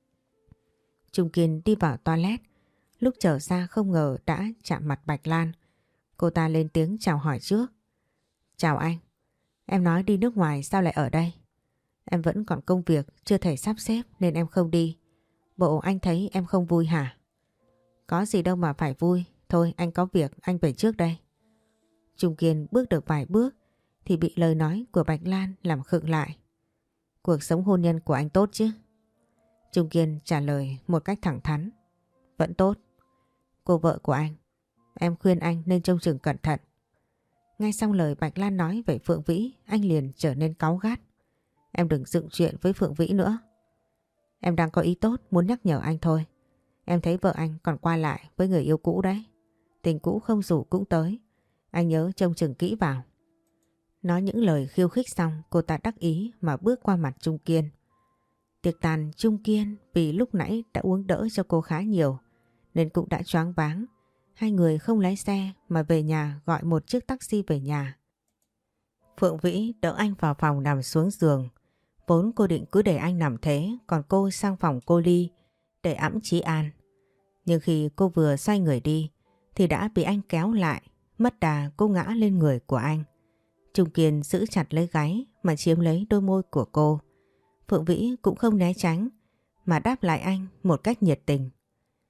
Trung Kiên đi vào toilet. Lúc trở ra không ngờ đã chạm mặt Bạch Lan. Cô ta lên tiếng chào hỏi trước. Chào anh. Em nói đi nước ngoài sao lại ở đây? Em vẫn còn công việc chưa thể sắp xếp nên em không đi. Bộ anh thấy em không vui hả? Có gì đâu mà phải vui. Thôi anh có việc, anh về trước đây. Trung Kiên bước được vài bước thì bị lời nói của Bạch Lan làm khựng lại. Cuộc sống hôn nhân của anh tốt chứ? Trung Kiên trả lời một cách thẳng thắn. Vẫn tốt. Cô vợ của anh, em khuyên anh nên trông chừng cẩn thận. Ngay xong lời Bạch Lan nói về Phượng Vĩ, anh liền trở nên cáu gắt. Em đừng dựng chuyện với Phượng Vĩ nữa. Em đang có ý tốt muốn nhắc nhở anh thôi. Em thấy vợ anh còn qua lại với người yêu cũ đấy. Tình cũ không rủ cũng tới. Anh nhớ trông chừng kỹ vào. Nói những lời khiêu khích xong, cô ta đắc ý mà bước qua mặt Trung Kiên. Tiệc tàn, Trung Kiên vì lúc nãy đã uống đỡ cho cô khá nhiều nên cũng đã choáng váng. Hai người không lái xe mà về nhà gọi một chiếc taxi về nhà. Phượng Vĩ đỡ anh vào phòng nằm xuống giường. Vốn cô định cứ để anh nằm thế, còn cô sang phòng cô Ly để ẵm Chí An. Nhưng khi cô vừa xoay người đi thì đã bị anh kéo lại, mất đà cô ngã lên người của anh. Trung Kiên giữ chặt lấy gáy mà chiếm lấy đôi môi của cô. Phượng Vĩ cũng không né tránh mà đáp lại anh một cách nhiệt tình.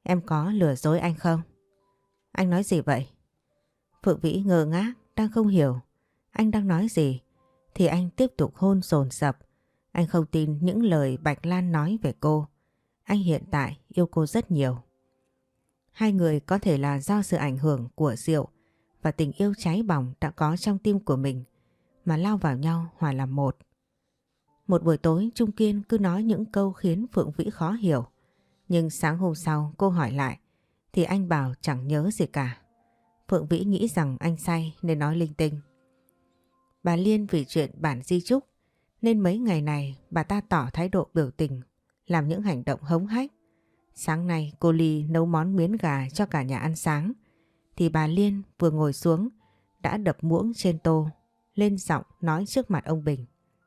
Em có lừa dối anh không? Anh nói gì vậy? Phượng Vĩ ngơ ngác, đang không hiểu anh đang nói gì, thì anh tiếp tục hôn dồn dập. Anh không tin những lời Bạch Lan nói về cô. Anh hiện tại yêu cô rất nhiều. Hai người có thể là do sự ảnh hưởng của rượu và tình yêu cháy bỏng đã có trong tim của mình mà lao vào nhau hòa làm một. Một buổi tối Trung Kiên cứ nói những câu khiến Phượng Vĩ khó hiểu. Nhưng sáng hôm sau cô hỏi lại thì anh bảo chẳng nhớ gì cả. Phượng Vĩ nghĩ rằng anh say nên nói linh tinh. Bà Liên vì chuyện bản di chúc nên mấy ngày này bà ta tỏ thái độ biểu tình, làm những hành động hống hách. Sáng nay cô Ly nấu món miến gà cho cả nhà ăn sáng thì bà Liên vừa ngồi xuống đã đập muỗng trên tô, lên giọng nói trước mặt ông Bình.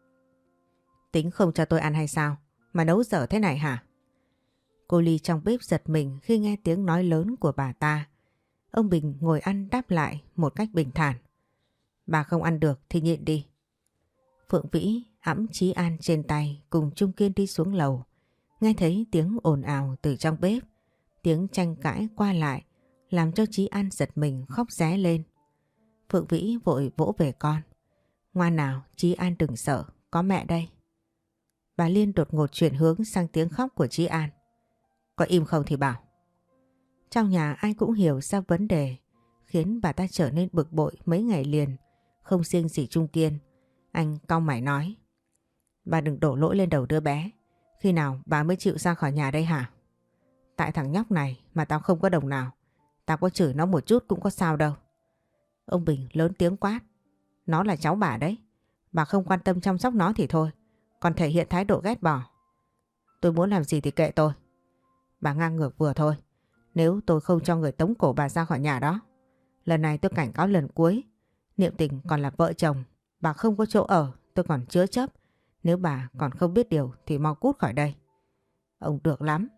Tính không cho tôi ăn hay sao mà nấu dở thế này hả? Cô Ly trong bếp giật mình khi nghe tiếng nói lớn của bà ta. Ông Bình ngồi ăn đáp lại một cách bình thản. Bà không ăn được thì nhịn đi. Phượng Vĩ ẵm Chí An trên tay cùng Trung Kiên đi xuống lầu. Nghe thấy tiếng ồn ào từ trong bếp, tiếng tranh cãi qua lại làm cho Chí An giật mình khóc ré lên. Phượng Vĩ vội vỗ về con. Ngoan nào, Chí An đừng sợ, có mẹ đây. Bà Liên đột ngột chuyển hướng sang tiếng khóc của Chí An. Có im không thì bảo. Trong nhà ai cũng hiểu ra vấn đề khiến bà ta trở nên bực bội mấy ngày liền, không riêng gì Trung Kiên. Anh cau mày nói. Bà đừng đổ lỗi lên đầu đứa bé. Khi nào bà mới chịu ra khỏi nhà đây hả? Tại thằng nhóc này mà tao không có đồng nào. Tao có chửi nó một chút cũng có sao đâu. Ông Bình lớn tiếng quát. Nó là cháu bà đấy. Bà không quan tâm chăm sóc nó thì thôi, còn thể hiện thái độ ghét bỏ. Tôi muốn làm gì thì kệ tôi. Bà ngang ngược vừa thôi. Nếu tôi không cho người tống cổ bà ra khỏi nhà đó. Lần này tôi cảnh cáo lần cuối. Niệm Tình còn là vợ chồng. Bà không có chỗ ở, tôi còn chứa chấp. Nếu bà còn không biết điều thì mau cút khỏi đây. Ông được lắm.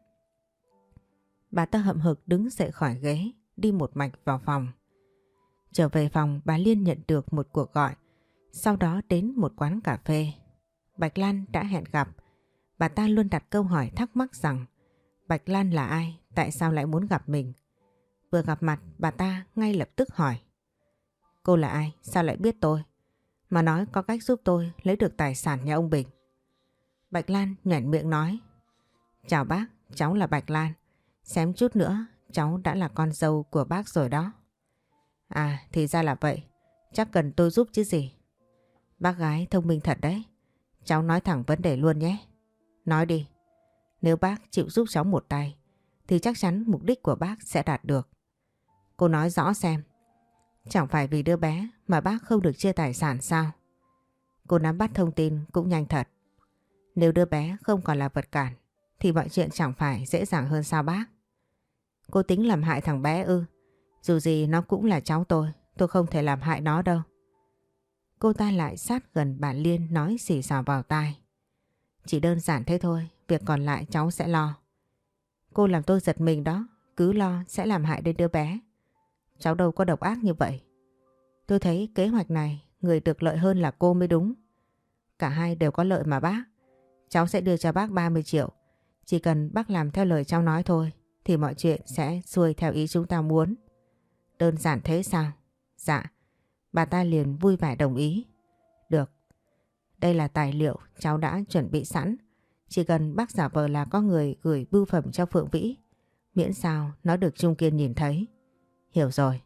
Bà ta hậm hực đứng dậy khỏi ghế, đi một mạch vào phòng. Trở về phòng, bà Liên nhận được một cuộc gọi. Sau đó đến một quán cà phê. Bạch Lan đã hẹn gặp. Bà ta luôn đặt câu hỏi thắc mắc rằng Bạch Lan là ai, tại sao lại muốn gặp mình. Vừa gặp mặt bà ta ngay lập tức hỏi. Cô là ai, sao lại biết tôi? Mà nói có cách giúp tôi lấy được tài sản nhà ông Bình. Bạch Lan nhoẻn miệng nói. Chào bác, cháu là Bạch Lan. Xém chút nữa cháu đã là con dâu của bác rồi đó. À thì ra là vậy, chắc cần tôi giúp chứ gì. Bác gái thông minh thật đấy. Cháu nói thẳng vấn đề luôn nhé. Nói đi. Nếu bác chịu giúp cháu một tay thì chắc chắn mục đích của bác sẽ đạt được. Cô nói rõ xem. Chẳng phải vì đứa bé mà bác không được chia tài sản sao? Cô nắm bắt thông tin cũng nhanh thật. Nếu đứa bé không còn là vật cản thì mọi chuyện chẳng phải dễ dàng hơn sao bác? Cô tính làm hại thằng bé ư? Dù gì nó cũng là cháu tôi không thể làm hại nó đâu. Cô ta lại sát gần bà Liên nói xì xào vào tai. Chỉ đơn giản thế thôi, việc còn lại cháu sẽ lo. Cô làm tôi giật mình đó, cứ lo sẽ làm hại đến đứa bé. Cháu đâu có độc ác như vậy. Tôi thấy kế hoạch này người được lợi hơn là cô mới đúng. Cả hai đều có lợi mà bác. Cháu sẽ đưa cho bác 30 triệu. Chỉ cần bác làm theo lời cháu nói thôi thì mọi chuyện sẽ xuôi theo ý chúng ta muốn. Đơn giản thế sao? Dạ. Bà ta liền vui vẻ đồng ý. Được. Đây là tài liệu cháu đã chuẩn bị sẵn. Chỉ cần bác giả vờ là có người gửi bưu phẩm cho Phượng Vĩ. Miễn sao nó được Trung Kiên nhìn thấy. Hiểu rồi.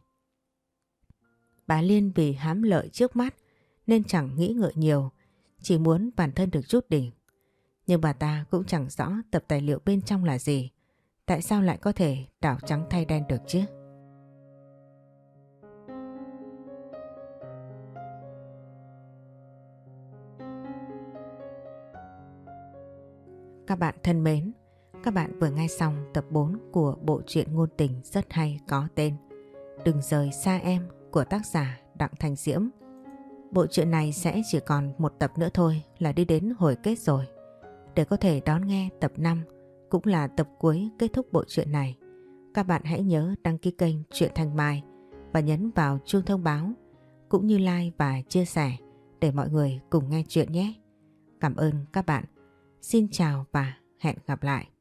Bà Liên vì hám lợi trước mắt nên chẳng nghĩ ngợi nhiều. Chỉ muốn bản thân được chút đỉnh. Nhưng bà ta cũng chẳng rõ tập tài liệu bên trong là gì. Tại sao lại có thể đảo trắng thay đen được chứ? Các bạn thân mến, các bạn vừa nghe xong tập 4 của bộ truyện ngôn tình rất hay có tên Đừng rời xa em của tác giả Đặng Thanh Diễm. Bộ truyện này sẽ chỉ còn một tập nữa thôi là đi đến hồi kết rồi. Để có thể đón nghe tập 5 cũng là tập cuối kết thúc bộ truyện này, các bạn hãy nhớ đăng ký kênh Truyện Thanh Mai và nhấn vào chuông thông báo cũng như like và chia sẻ để mọi người cùng nghe chuyện nhé. Cảm ơn các bạn. Xin chào và hẹn gặp lại.